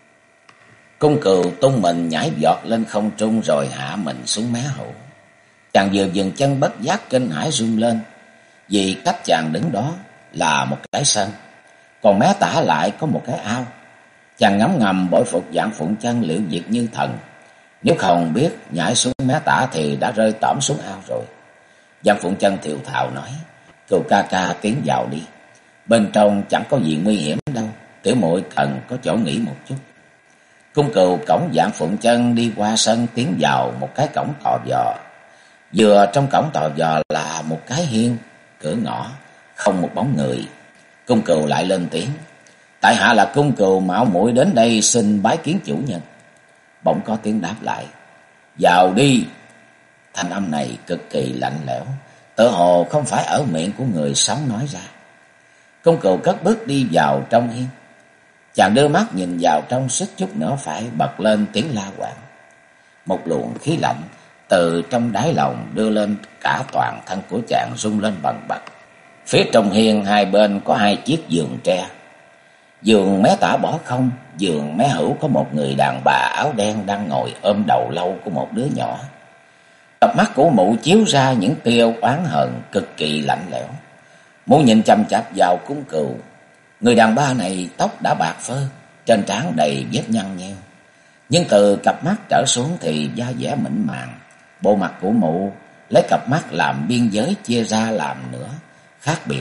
Cung Cừu tung mình nhảy vọt lên không trung rồi hạ mình xuống mé hữu. Chàng vừa dừng chân bất giác kinh hãi run lên, vì cách chàng đứng đó là một cái sân, còn mé tả lại có một cái ao. Chàng ngấm ngầm bội phục Giang Phụng Chân liệu việc như thần, nếu không biết nhảy xuống mé tả thì đã rơi tõm xuống ao rồi. Giang Phụng Chân thều thào nói: Cừu ca ca tiến vào đi, bên trong chẳng có gì nguy hiểm đâu, tiểu muội cần có chỗ nghỉ một chút. Cung Cừu cõng Giang Phụng Chân đi qua sân, tiến vào một cái cổng tò vò. Vừa trong cổng tò vò là một cái hiên, cửa ngõ, không một bóng người. Cung Cừu lại lên tiếng: tại hạ là Cung Cừu mạo muội đến đây xin bái kiến chủ nhân. Bỗng có tiếng đáp lại: vào đi. Thanh âm này cực kỳ lạnh lẽo, tựa hồ không phải ở miệng của người sống nói ra. Cung Cừu cất bước đi vào trong hiên. Chàng đưa mắt nhìn vào trong, suýt chút nữa phải bật lên tiếng la quảng. Một luồng khí lạnh từ trong đáy lòng đưa lên cả toàn thân của chàng rung lên bần bật. Phía trong hiên hai bên có 2 chiếc giường tre. Giường mé tả bỏ không, giường mé hữu có một người đàn bà áo đen đang ngồi ôm đầu lâu của một đứa nhỏ. Cặp mắt của mụ chiếu ra những tia oán hận cực kỳ lạnh lẽo. Mụ nhìn chằm chằm vào Cung Cừu. Người đàn bà này tóc đã bạc phơ, trên trán đầy vết nhăn nheo, nhưng từ cặp mắt trở xuống thì da dẻ mịn màng. Bộ mặt của mụ lấy cặp mắt làm biên giới chia ra làm nửa khác biệt.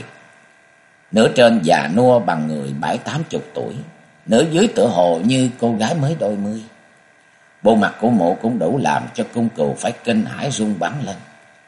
Nửa trên già nua bằng người 70-80 tuổi, nửa dưới tựa hồ như cô gái mới đôi mươi. Bộ mặt của mụ cũng đủ làm cho Cung Cừu phải kinh hãi run bắn lên.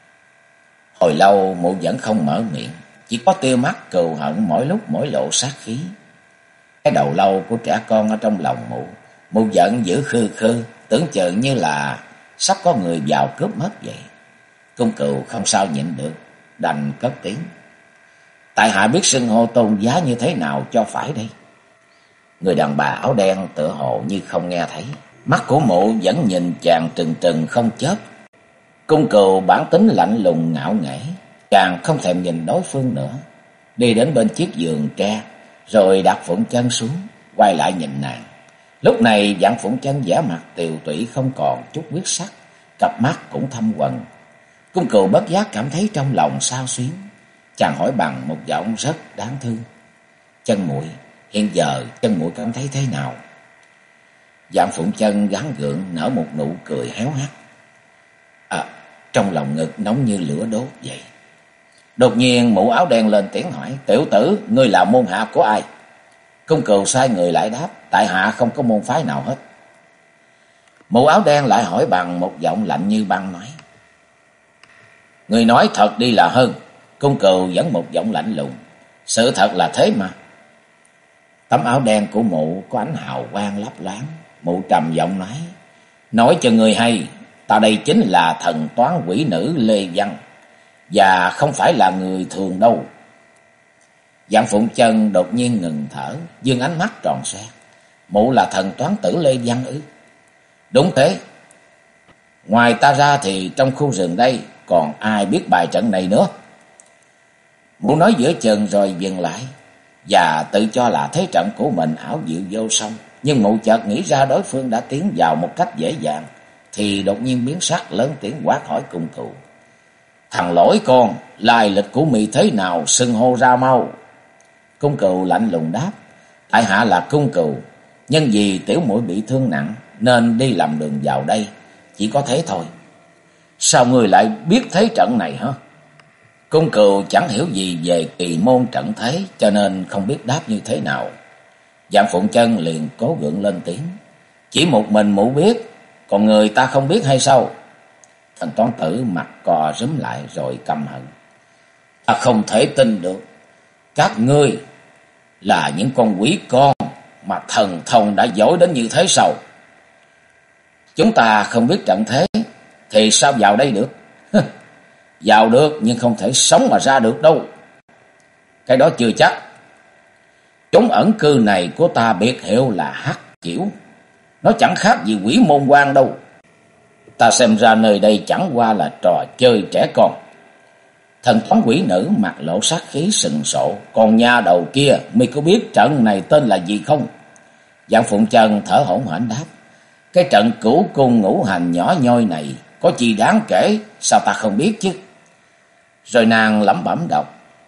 Hồi lâu mụ vẫn không mở miệng, chỉ có tia mắt cừu hận mỗi lúc mỗi lộ sát khí. Cái đầu lâu của trẻ con ở trong lòng mụ giận dữ khư khư, tưởng chừng như là sắp có người vào cướp mất vậy. Cung Cừu không sao nhịn được, đành cất tiếng: tại hạ biết xưng hô tôn giá như thế nào cho phải đây? Người đàn bà áo đen tựa hồ như không nghe thấy, mắt của mụ vẫn nhìn chàng trừng trừng không chớp. Cung Cừu bản tính lạnh lùng ngạo nghễ, chàng không thèm nhìn đối phương nữa, đi đến bên chiếc giường tre, rồi đặt Phụng Chân xuống, quay lại nhìn nàng. Lúc này Giang Phụng Chân vẻ mặt tiều tụy không còn chút huyết sắc, cặp mắt cũng thâm quầng. Cung Cừu bất giác cảm thấy trong lòng xao xuyến. Chàng hỏi bằng một giọng rất đáng thương: Chân muội, hiện giờ chân muội cảm thấy thế nào? Giang Phụng Chân gắng gượng nở một nụ cười héo hắt. Trong lòng ngực nóng như lửa đốt vậy. Đột nhiên mụ áo đen lên tiếng hỏi: tiểu tử, ngươi là môn hạ của ai? Cung Cừu sai người lại đáp: tại hạ không có môn phái nào hết. Mụ áo đen lại hỏi bằng một giọng lạnh như băng nói: ngươi nói thật đi là hơn. Cung Cừu vẫn một giọng lạnh lùng: sự thật là thế mà. Tấm áo đen của mụ có ánh hào quang lấp loáng. Mụ trầm giọng nói cho người hay, ta đây chính là thần toán quỷ nữ Lê Văn, và không phải là người thường đâu. Giang Phụng Chân đột nhiên ngừng thở, dương ánh mắt tròn xoe: mụ là thần toán tử Lê Văn ư? Đúng thế. Ngoài ta ra thì trong khu rừng đây còn ai biết bài trận này nữa? Mụ nói giữa chừng rồi dừng lại, và tự cho là thế trận của mình ảo diệu vô song. Nhưng mụ chợt nghĩ ra đối phương đã tiến vào một cách dễ dàng, thì đột nhiên biến sắc, lớn tiếng quát hỏi Cung Cừu: thằng lỗi con, lai lịch của mày thế nào, xưng hô ra mau. Cung Cừu lạnh lùng đáp: tại hạ là Cung Cừu, nhân vì tiểu muội bị thương nặng nên đi làm đường vào đây, chỉ có thế thôi. Sao ngươi lại biết thế trận này hả? Cung Cừu chẳng hiểu gì về kỳ môn trận thế, cho nên không biết đáp như thế nào. Dạng Phụng Chân liền cố gượng lên tiếng: chỉ một mình mụ biết, còn người ta không biết hay sao? Thần Toán Tử mặt cò rúm lại rồi căm hận: ta không thể tin được, các ngươi là những con quỷ con mà thần thông đã giỏi đến như thế sao? Chúng ta không biết trận thế thì sao vào đây được? Vào được nhưng không thể sống mà ra được đâu. Cái đó chưa chắc. Chốn ẩn cư này của ta biệt hiệu là Hắc Chiểu, nó chẳng khác gì quỷ môn quan đâu. Ta xem ra nơi đây chẳng qua là trò chơi trẻ con. Thần toán quỷ nữ mặt lộ sát khí sừng sộ: còn nha đầu kia, mày có biết trận này tên là gì không? Dạng Phụng Chân thở hổn hển đáp: cái trận Cửu Cung ngũ hành nhỏ nhoi này có gì đáng kể, sao ta không biết chứ? Rồi nàng lẩm bẩm đọc: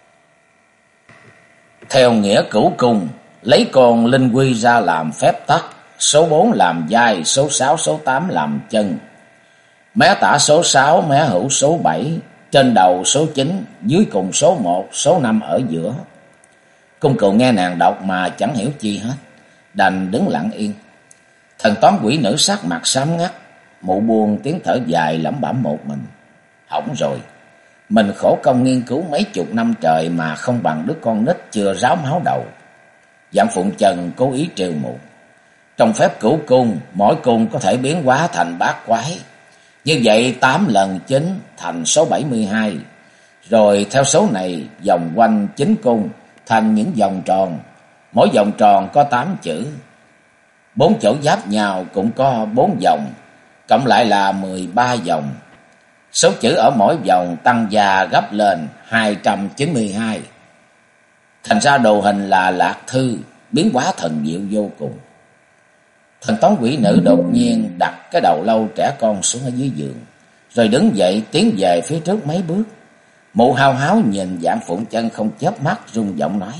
theo nghĩa Cửu Cung, lấy con linh quy ra làm phép tắc, số 4 làm vai, số 6, số 8 làm chân. Mé tả số 6, mé hữu số 7, trên đầu số 9, dưới cùng số 1, số 5 ở giữa. Cung Cừu nghe nàng đọc mà chẳng hiểu chi hết, đành đứng lặng yên. Thần toán quỷ nữ sắc mặt xám ngắt, mụ buông tiếng thở dài lẩm bẩm một mình: hỏng rồi, mình khổ công nghiên cứu mấy chục năm trời mà không bằng đứa con nít chưa ráo máu đầu. Dạng Phụng Chân cố ý trêu mụ: trong phép Cửu Cung, mỗi cung có thể biến hóa thành bát quái. Như vậy 8 lần 9 thành số 72. Rồi theo số này vòng quanh 9 cung thành những vòng tròn. Mỗi vòng tròn có 8 chữ. 4 chỗ giáp nhau cũng có 4 vòng, cộng lại là 13 vòng. Số chữ ở mỗi vòng tăng gia gấp lên 292. Thành ra đồ hình là Lạc Thư, biến hóa thần diệu vô cùng. Thần toán quỷ nữ đột nhiên đặt cái đầu lâu trẻ con xuống ở dưới giường, rồi đứng dậy tiến về phía trước mấy bước. Mụ hao háo nhìn Dạng Phụng Chân không chớp mắt, rung giọng nói: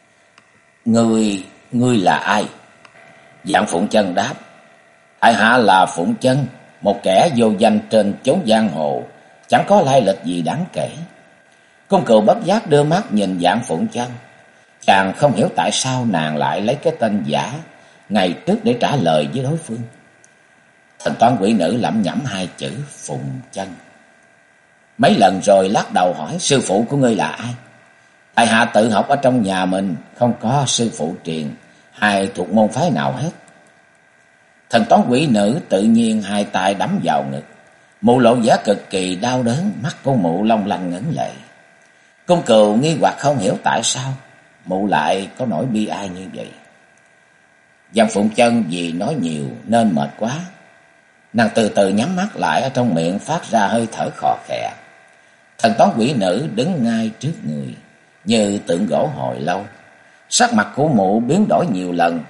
Ngươi là ai? Dạng Phụng Chân đáp: tại hạ là Phụng Chân, một kẻ vô danh trên chốn giang hồ, chẳng có lai lịch gì đáng kể. Cung Cừu bất giác đưa mắt nhìn Dạng Phụng Chân. Chàng không hiểu tại sao nàng lại lấy cái tên giả ngày trước để trả lời với đối phương. Thần toán quỷ nữ lẩm nhẩm hai chữ Phụng Chân mấy lần rồi lắc đầu hỏi: sư phụ của ngươi là ai? Tại hạ tự học ở trong nhà mình, không có sư phụ truyền hay thuộc môn phái nào hết. Thần toán quỷ nữ tự nhiên hai tay đấm vào ngực, mụ lộ vẻ cực kỳ đau đớn, mắt của mụ long lanh ngấn lệ. Cung Cừu nghi hoặc không hiểu tại sao mụ lại có nỗi bi ai như vậy. Dạng Phụng Chân vì nói nhiều nên mệt quá, nàng từ từ nhắm mắt lại, ở trong miệng phát ra hơi thở khò khè. Thần toán quỷ nữ đứng ngay trước người như tượng gỗ hồi lâu, sắc mặt của mụ biến đổi nhiều lần.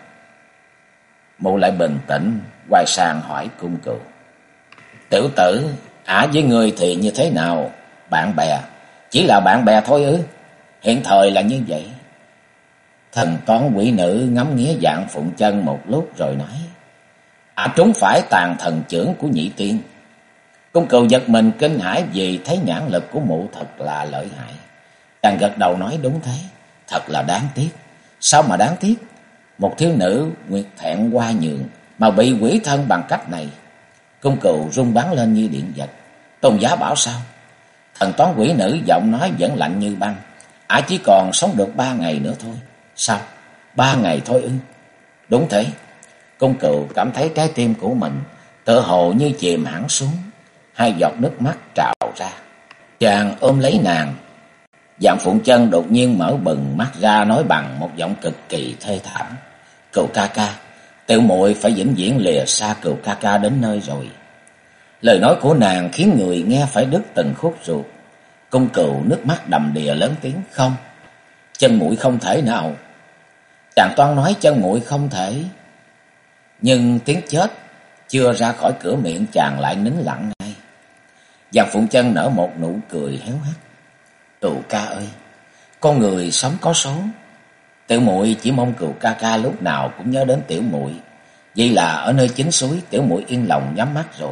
Mụ lại bình tĩnh quay sang hỏi Cung Cừu: tiểu tử, ả với ngươi thì như thế nào? Bạn bè? Chỉ là bạn bè thôi ư? Hiện thời là như vậy. Thần toán quỷ nữ ngắm nghía Dạng Phụng Chân một lúc rồi nói: ả trúng phải tàn thần chưởng của nhị tiên. Cung Cừu giật mình kinh hãi vì thấy nhãn lực của mụ thật là lợi hại. Chàng gật đầu nói: đúng thế, thật là đáng tiếc. Sao mà đáng tiếc? Một thiếu nữ nguyệt thẹn hoa nhường mà bị quỷ thân bằng cách này. Cung Cừu rung bắn lên như điện giật. Tôn giá bảo sao? Thần toán quỷ nữ giọng nói vẫn lạnh như băng: ả chỉ còn sống được 3 ngày nữa thôi. Sao? 3 ngày thôi ư? Đúng thế. Cung Cừu cảm thấy trái tim của mình tựa hồ như chìm hẳn xuống, hai giọt nước mắt trào ra. Chàng ôm lấy nàng. Dạng Phụng Chân đột nhiên mở bừng mắt ra, nói bằng một giọng cực kỳ thê thảm: Cừu ca ca, tiểu muội phải vĩnh viễn lìa xa Cừu ca ca đến nơi rồi. Lời nói của nàng khiến người nghe phải đứt từng khúc ruột. Cung Cừu nước mắt đầm đìa lớn tiếng: không, chân muội không thể nào. Chàng toan nói chân muội không thể, nhưng tiếng chết chưa ra khỏi cửa miệng chàng lại nín lặng ngay. Dạng Phụng Chân nở một nụ cười héo hắt: Cừu ca ơi, con người sống có số, Tiểu muội chỉ mong Cừu ca ca lúc nào cũng nhớ đến tiểu muội. Vậy là ở nơi chính suối, tiểu muội yên lòng nhắm mắt rồi.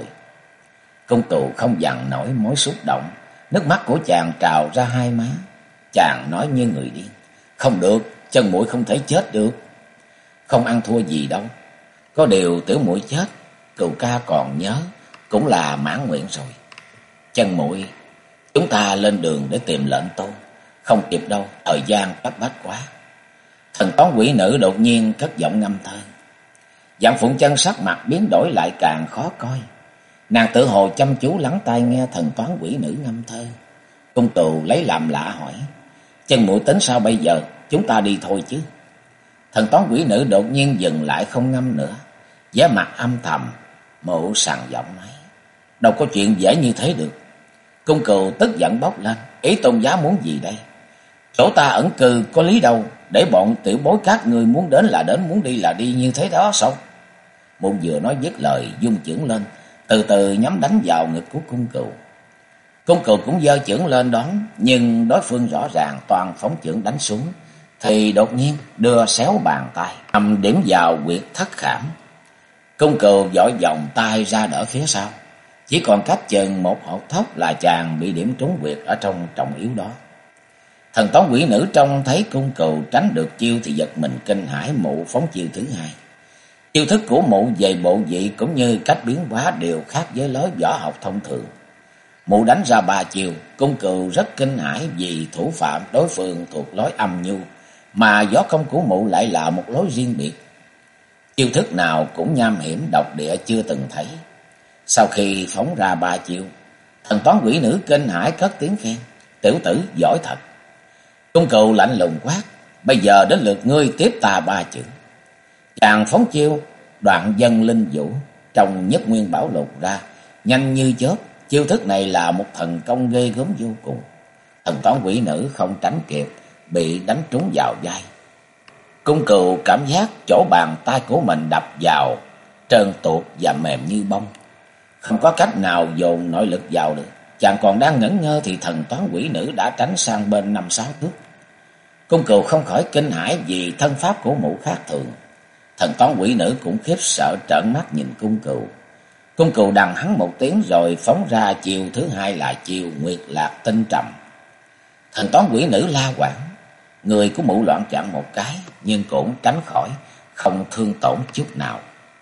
Công Cừu không dằn nổi mối xúc động, nước mắt của chàng trào ra hai má. Chàng nói như người điên: "Không được, chân muội không thể chết được. Không ăn thua gì đâu. Có điều tiểu muội chết, Cừu ca còn nhớ, cũng là mãn nguyện rồi. Chân muội, chúng ta lên đường để tìm lệnh tôn. Không kịp đâu, thời gian cấp bách quá." Thần toán quỷ nữ đột nhiên cất giọng ngâm thơ. Dặm Phụng Chân sắc mặt biến đổi lại càng khó coi. Nàng tự hồ chăm chú lắng tai nghe thần toán quỷ nữ ngâm thơ. Cung Tù lấy làm lạ hỏi: "Chân muội tính sao bây giờ? Chúng ta đi thôi chứ?" Thần toán quỷ nữ đột nhiên dừng lại không ngâm nữa, vẻ mặt âm thầm, mụ sằn giọng nói: "Đâu có chuyện dễ như thế được." Cung Cừu tức giận bốc lên: "Ý tôn giá muốn gì đây? Chỗ ta ẩn cư có lý đâu, để bọn tiểu bối các ngươi muốn đến là đến, muốn đi là đi như thế đó sao?" Mụ vừa nói dứt lời, dung chưởng lên, từ từ nhắm đánh vào ngực của Cung Cừu. Cung Cừu cũng giơ chưởng lên đón, nhưng đối phương rõ ràng toàn phóng chưởng đánh xuống, thì đột nhiên đưa xéo bàn tay nhằm điểm vào huyệt thất khảm. Cung Cừu vội vòng tay ra đỡ phía sau, chỉ còn cách chừng một hột tóc là chàng bị điểm trúng huyệt ở trong trọng yếu đó. Thần toán quỷ nữ trông thấy Cung Cừu tránh được chiêu thì giật mình kinh hãi, mụ phóng chiêu thứ hai. Chiêu thức của mụ về bộ vị cũng như cách biến hóa đều khác với lối võ học thông thường. Mụ đánh ra 3 chiêu, Cung Cừu rất kinh hãi vì thủ phạm đối phương thuộc lối âm nhu, mà võ công của mụ lại là một lối riêng biệt. Chiêu thức nào cũng nham hiểm độc địa chưa từng thấy. Sau khi phóng ra 3 chiêu, thần toán quỷ nữ kinh hãi cất tiếng khen: "Tiểu tử giỏi thật." Cung Cừu lạnh lùng quát: "Bây giờ đến lượt ngươi tiếp ta 3 chưởng." Chàng phóng chiêu Đoạn Dân Linh Vũ trong Nhất Nguyên Bảo Lục ra, nhanh như chớp. Chiêu thức này là một thần công ghê gớm vô cùng. Thần toán quỷ nữ không tránh kịp, bị đánh trúng vào vai. Cung Cừu cảm giác chỗ bàn tay của mình đập vào trơn tuột và mềm như bông, không có cách nào dồn nội lực vào được. Chàng còn đang ngẩn ngơ thì thần toán quỷ nữ đã tránh sang bên 5-6 thước. Cung Cừu không khỏi kinh hãi vì thân pháp của mụ khác thường. Thần toán quỷ nữ cũng khiếp sợ trợn mắt nhìn Cung Cừu. Cung Cừu đằng hắn một tiếng rồi phóng ra chiêu thứ hai là chiêu Nguyệt Lạc Tinh Trầm. Thần toán quỷ nữ la hoảng, người của mụ loạn choạng một cái nhưng cũng tránh khỏi, không thương tổn chút nào.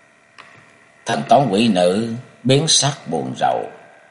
Thần toán quỷ nữ biến sắc buồn rầu: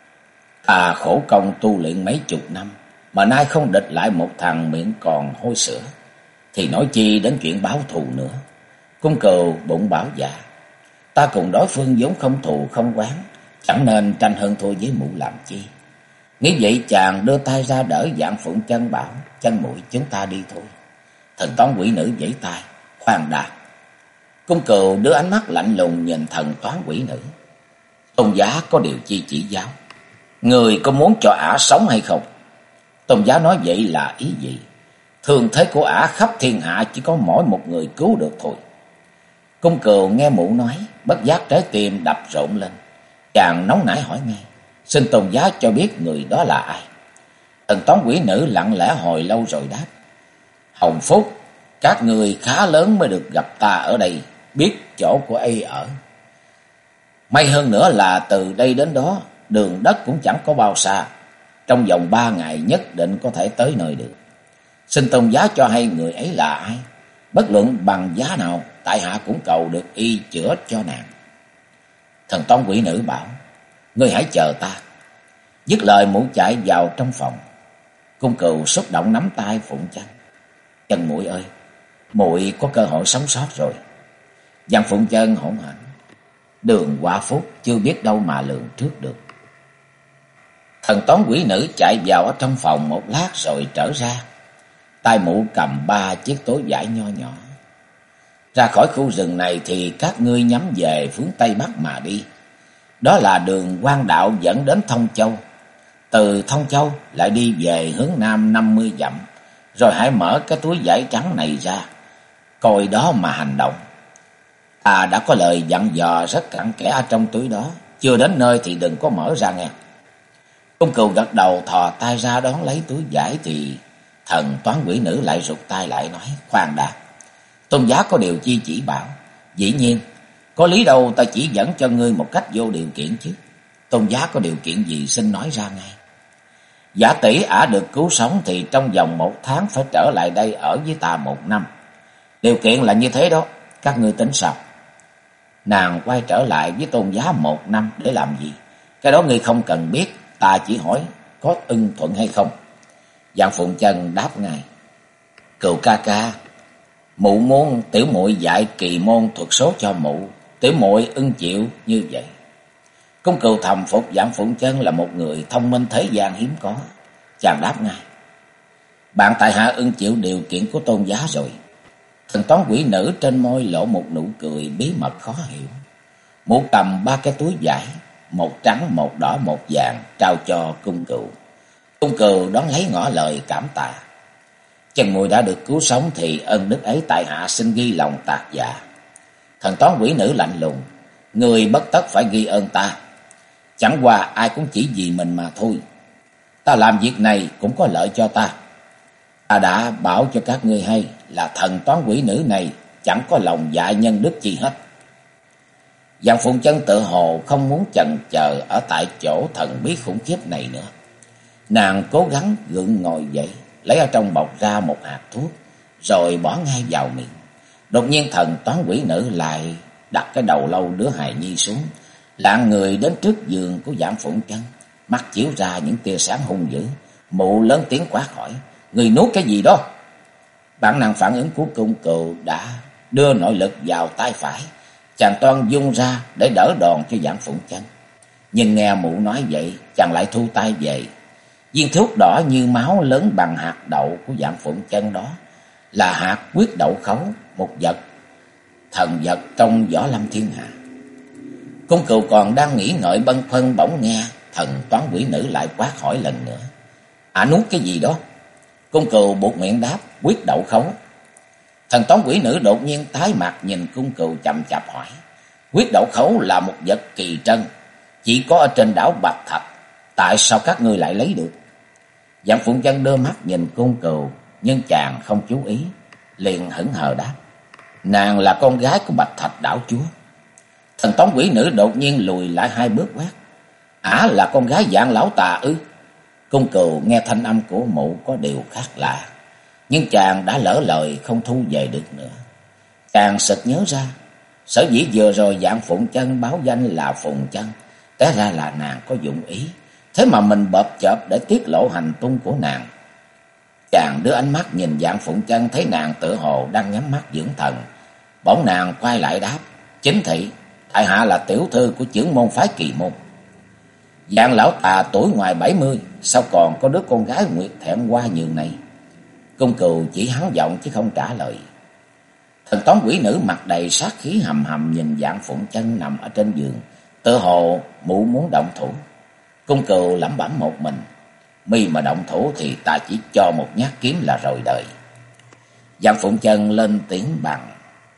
"Ta khổ công tu luyện mấy chục năm, mà nay không địch lại một thằng miệng còn hôi sữa, thì nói chi đến chuyện báo thù nữa." Cung Cừu bụng bảo dạ: "Ta cùng đối phương vốn không thù không oán, chẳng nên tranh hơn thua với mụ làm chi." Nghĩ vậy chàng đưa tay ra đỡ Vạn Phụng Chân bảo: "Chân muội, chúng ta đi thôi." Thần toán quỷ nữ vẫy tay: "Khoan đã." Cung Cừu đưa ánh mắt lạnh lùng nhìn thần toán quỷ nữ: "Tôn giá có điều chi chỉ giáo? Người có muốn cho ả sống hay không?" Tôn giá nói vậy là ý gì? Thương thế của ả khắp thiên hạ chỉ có mỗi một người cứu được thôi. Cung Cừu nghe mụ nói, bất giác trái tim đập rộn lên. Chàng nóng nảy hỏi ngay: "Xin tôn giá cho biết người đó là ai?" Thần toán quỷ nữ lặng lẽ hồi lâu rồi đáp: "Hồng Phúc, các người khá lớn mới được gặp ta ở đây, biết chỗ của y ở. May hơn nữa là từ đây đến đó, đường đất cũng chẳng có bao xa. Trong vòng 3 ngày nhất định có thể tới nơi được. Xin tôn giá cho hay người ấy là ai. Bất luận bằng giá nào, tại hạ cũng cầu được y chữa cho nàng." Thần toán quỷ nữ bảo: "Ngươi hãy chờ ta." Dứt lời mụ chạy vào trong phòng. Cung Cừu xúc động nắm tay Phụng Chân: "Chân muội ơi, muội có cơ hội sống sót rồi." Vạn Phụng Chân hỗn hển: "Đường quả phúc chưa biết đâu mà lường trước được." Thần toán quỷ nữ chạy vào ở trong phòng một lát rồi trở ra. Tay mụ cầm 3 chiếc túi vải nho nhỏ. "Ra khỏi khu rừng này thì các ngươi nhắm về hướng Tây Bắc mà đi. Đó là đường quan đạo dẫn đến Thông Châu. Từ Thông Châu lại đi về hướng Nam 50 dặm. Rồi hãy mở cái túi vải trắng này ra, coi đó mà hành động. Ta đã có lời dặn dò rất cặn kẽ ở trong túi đó. Chưa đến nơi thì đừng có mở ra nghe." Cung Cừu gật đầu thò tay ra đón lấy túi vải thì thần toán quỷ nữ lại rụt tay lại nói: "Khoan đã, Tôn giá có điều chi chỉ bảo? Dĩ nhiên, có lý đâu ta chỉ dẫn cho ngươi một cách vô điều kiện chứ. Tôn giá có điều kiện gì xin nói ra ngay. Giả tỷ ả được cứu sống thì trong vòng 1 tháng phải trở lại đây ở với ta 1 năm. Điều kiện là như thế đó, các ngươi tính sao? Nàng quay trở lại với Tôn giá 1 năm để làm gì? Cái đó ngươi không cần biết, ta chỉ hỏi có ưng thuận hay không. Dạng Phụng Chân đáp ngay. Cừu ca ca, mụ muốn tiểu muội dạy kỳ môn thuật số cho mụ, tiểu muội ưng chịu như vậy. Cung Cừu thầm phục Dạng Phụng Chân là một người thông minh thế gian hiếm có. Chàng đáp ngay. Bạn tại hạ ưng chịu điều kiện của Tôn giá rồi. Thần toán quỷ nữ trên môi lộ một nụ cười bí mật khó hiểu. Mụ cầm 3 cái túi vải, một trắng, một đỏ, một vàng, trao cho Cung Cừu. Cung Cừu đón lấy ngỏ lời cảm tạ. Chân muội đã được cứu sống thì ân đức ấy tại hạ xin ghi lòng tạc dạ. Thần toán quỷ nữ lạnh lùng. Người bất tất phải ghi ơn ta. Chẳng qua ai cũng chỉ vì mình mà thôi. Ta làm việc này cũng có lợi cho ta. Ta đã bảo cho các ngươi hay là thần toán quỷ nữ này chẳng có lòng dạ nhân đức chi hết. Dạng Phụng Chân tự hồ không muốn chần chờ ở tại chỗ thần bí khủng khiếp này nữa. Nàng cố gắng gượng ngồi dậy, lấy ở trong bọc ra một hạt thuốc, rồi bỏ ngay vào miệng. Đột nhiên thần toán quỷ nữ lại đặt cái đầu lâu đứa hài nhi xuống, lạng người đến trước giường của Dạng Phụng Chân, mắt chiếu ra những tia sáng hung dữ. Mụ lớn tiếng quát hỏi, người nuốt cái gì đó? Bản năng phản ứng của Cung Cừu đã đưa nội lực vào tay phải, chàng toan dung ra để đỡ đòn cho Dạng Phụng Chân. Nhưng nghe mụ nói vậy, chàng lại thu tay về. Viên thuốc đỏ như máu lớn bằng hạt đậu của Dạng Phụng Chân đó là hạt quyết đậu khấu, một vật thần vật trong võ lâm thiên hạ. Cung Cừu còn đang nghĩ ngợi bâng khuâng, bỗng nghe thần toán quỷ nữ lại quát hỏi lần nữa. Nuốt cái gì đó? Cung Cừu buột miệng đáp, quyết đậu khấu. Thần toán quỷ nữ đột nhiên tái mặt nhìn Cung Cừu chằm chằm hỏi. Quyết đậu khấu là một vật kỳ trân, chỉ có ở trên đảo Bạch Thạch, tại sao các ngươi lại lấy được? Dạng Phụng Chân đưa mắt nhìn Cung Cừu, nhưng chàng không chú ý, liền hững hờ đáp. Nàng là con gái của Bạch Thạch đảo chúa. Thần toán quỷ nữ đột nhiên lùi lại 2 bước quát. Ả là con gái Dạng lão tà ư? Cung Cừu nghe thanh âm của mụ có điều khác lạ, nhưng chàng đã lỡ lời không thu về được nữa. Chàng sực nhớ ra, sở dĩ vừa rồi Dạng Phụng Chân báo danh là Phụng Chân, té ra là nàng có dụng ý, thế mà mình bợp chợp để tiết lộ hành tung của nàng. Chàng đưa ánh mắt nhìn Dạng Phụng Chân, thấy nàng tự hồ đang nhắm mắt dưỡng thần. Bỗng nàng quay lại đáp, chính thị, tại hạ là tiểu thư của chưởng môn phái Kỳ Môn. Dạng lão tà tuổi ngoài 70, sao còn có đứa con gái nguyệt thẹn qua nhường này? Cung Cừu chỉ hắn giọng chứ không trả lời. Thần toán quỷ nữ mặt đầy sát khí hầm hầm nhìn Dạng Phụng Chân nằm ở trên giường, tự hồ mụ muốn động thủ. Cung Cừu lẩm bẩm một mình, mi mà động thủ thì ta chỉ cho một nhát kiếm là rồi đời. Dạng Phụng Chân lên tiếng bằng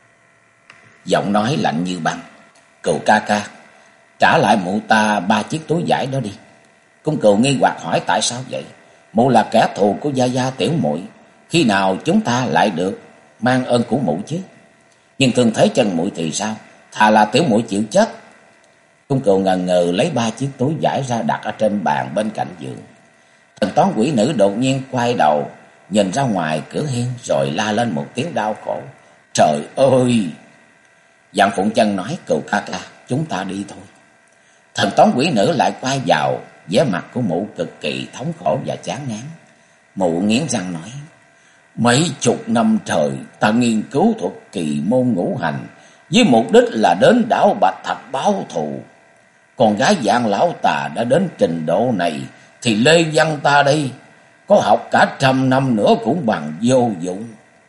giọng nói lạnh như băng. Cừu ca ca, trả lại mụ ta 3 chiếc túi vải đó đi. Cung Cừu nghi hoặc hỏi tại sao vậy? Mụ là kẻ thù của gia gia tiểu muội, khi nào chúng ta lại được mang ơn của mụ chứ? Nhưng thương thế chân muội thì sao? Thà là tiểu muội chịu chết. Cung Cừu ngần ngừ lấy 3 chiếc túi vải ra đặt ở trên bàn bên cạnh giường. Thần toán quỷ nữ đột nhiên quay đầu nhìn ra ngoài cửa hiên, rồi la lên một tiếng đau khổ. Trời ơi! Dạng Phụng Chân nói, Cừu ca ca, chúng ta đi thôi. Thần toán quỷ nữ lại quay vào, vẻ mặt của mụ cực kỳ thống khổ và chán ngán. Mụ nghiến răng nói, mấy chục năm trời ta nghiên cứu thuật kỳ môn ngũ hành, với mục đích là đến đảo Bạch Thạch báo thù. Con gái Dạng lão tà đã đến trình độ này, thì lê văn ta đây có học cả 100 năm nữa cũng bằng vô dụng.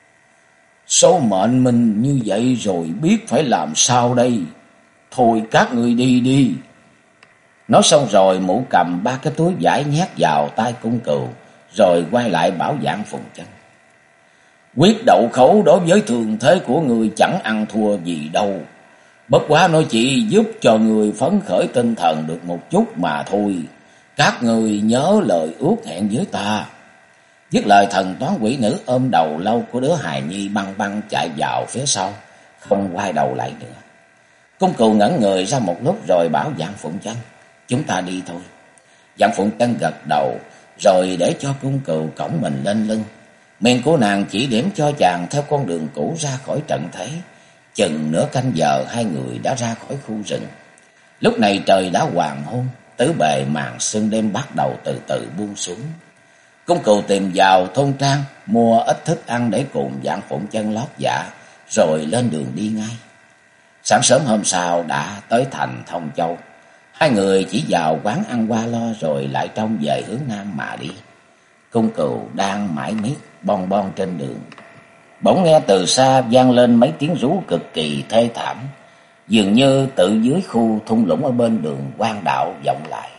Số mệnh mình như vậy rồi, biết phải làm sao đây? Thôi các ngươi đi đi. Nói xong rồi mụ cầm 3 cái túi vải nhét vào tay Cung Cừu, rồi quay lại bảo Dạng Phụng Chân. Quyết đậu khấu đối với thường thế của người chẳng ăn thua gì đâu. Bất quá nó chỉ giúp cho người phấn khởi tinh thần được một chút mà thôi. Các người nhớ lời ước hẹn với ta. Dứt lời, thần toán quỷ nữ ôm đầu lâu của đứa hài nhi băng băng chạy vào phía sau, không quay đầu lại nữa. Cung Cừu ngẩn người ra một lúc rồi bảo Vạn Phụng Chân: "Chúng ta đi thôi." Vạn Phụng Chân gật đầu, rồi để cho Cung Cừu cõng mình lên lưng. Miệng của nàng chỉ điểm cho chàng theo con đường cũ ra khỏi trận thế. Chừng nửa canh giờ, hai người đã ra khỏi khu rừng. Lúc này trời đã hoàng hôn, tứ bề màn sương đêm bắt đầu từ từ buông xuống. Cung Cừu tìm vào thôn trang, mua ít thức ăn để cùng Vạn Phụng Chân lót dạ, rồi lên đường đi ngay. Sáng sớm hôm sau đã tới thành Thông Châu. Hai người chỉ vào quán ăn qua lo rồi lại trông về hướng nam mà đi. Cung Cừu đang mải miết bon bon trên đường, bỗng nghe từ xa vang lên mấy tiếng rú cực kỳ thê thảm, dường như tự dưới khu thung lũng ở bên đường quan đạo vọng lại.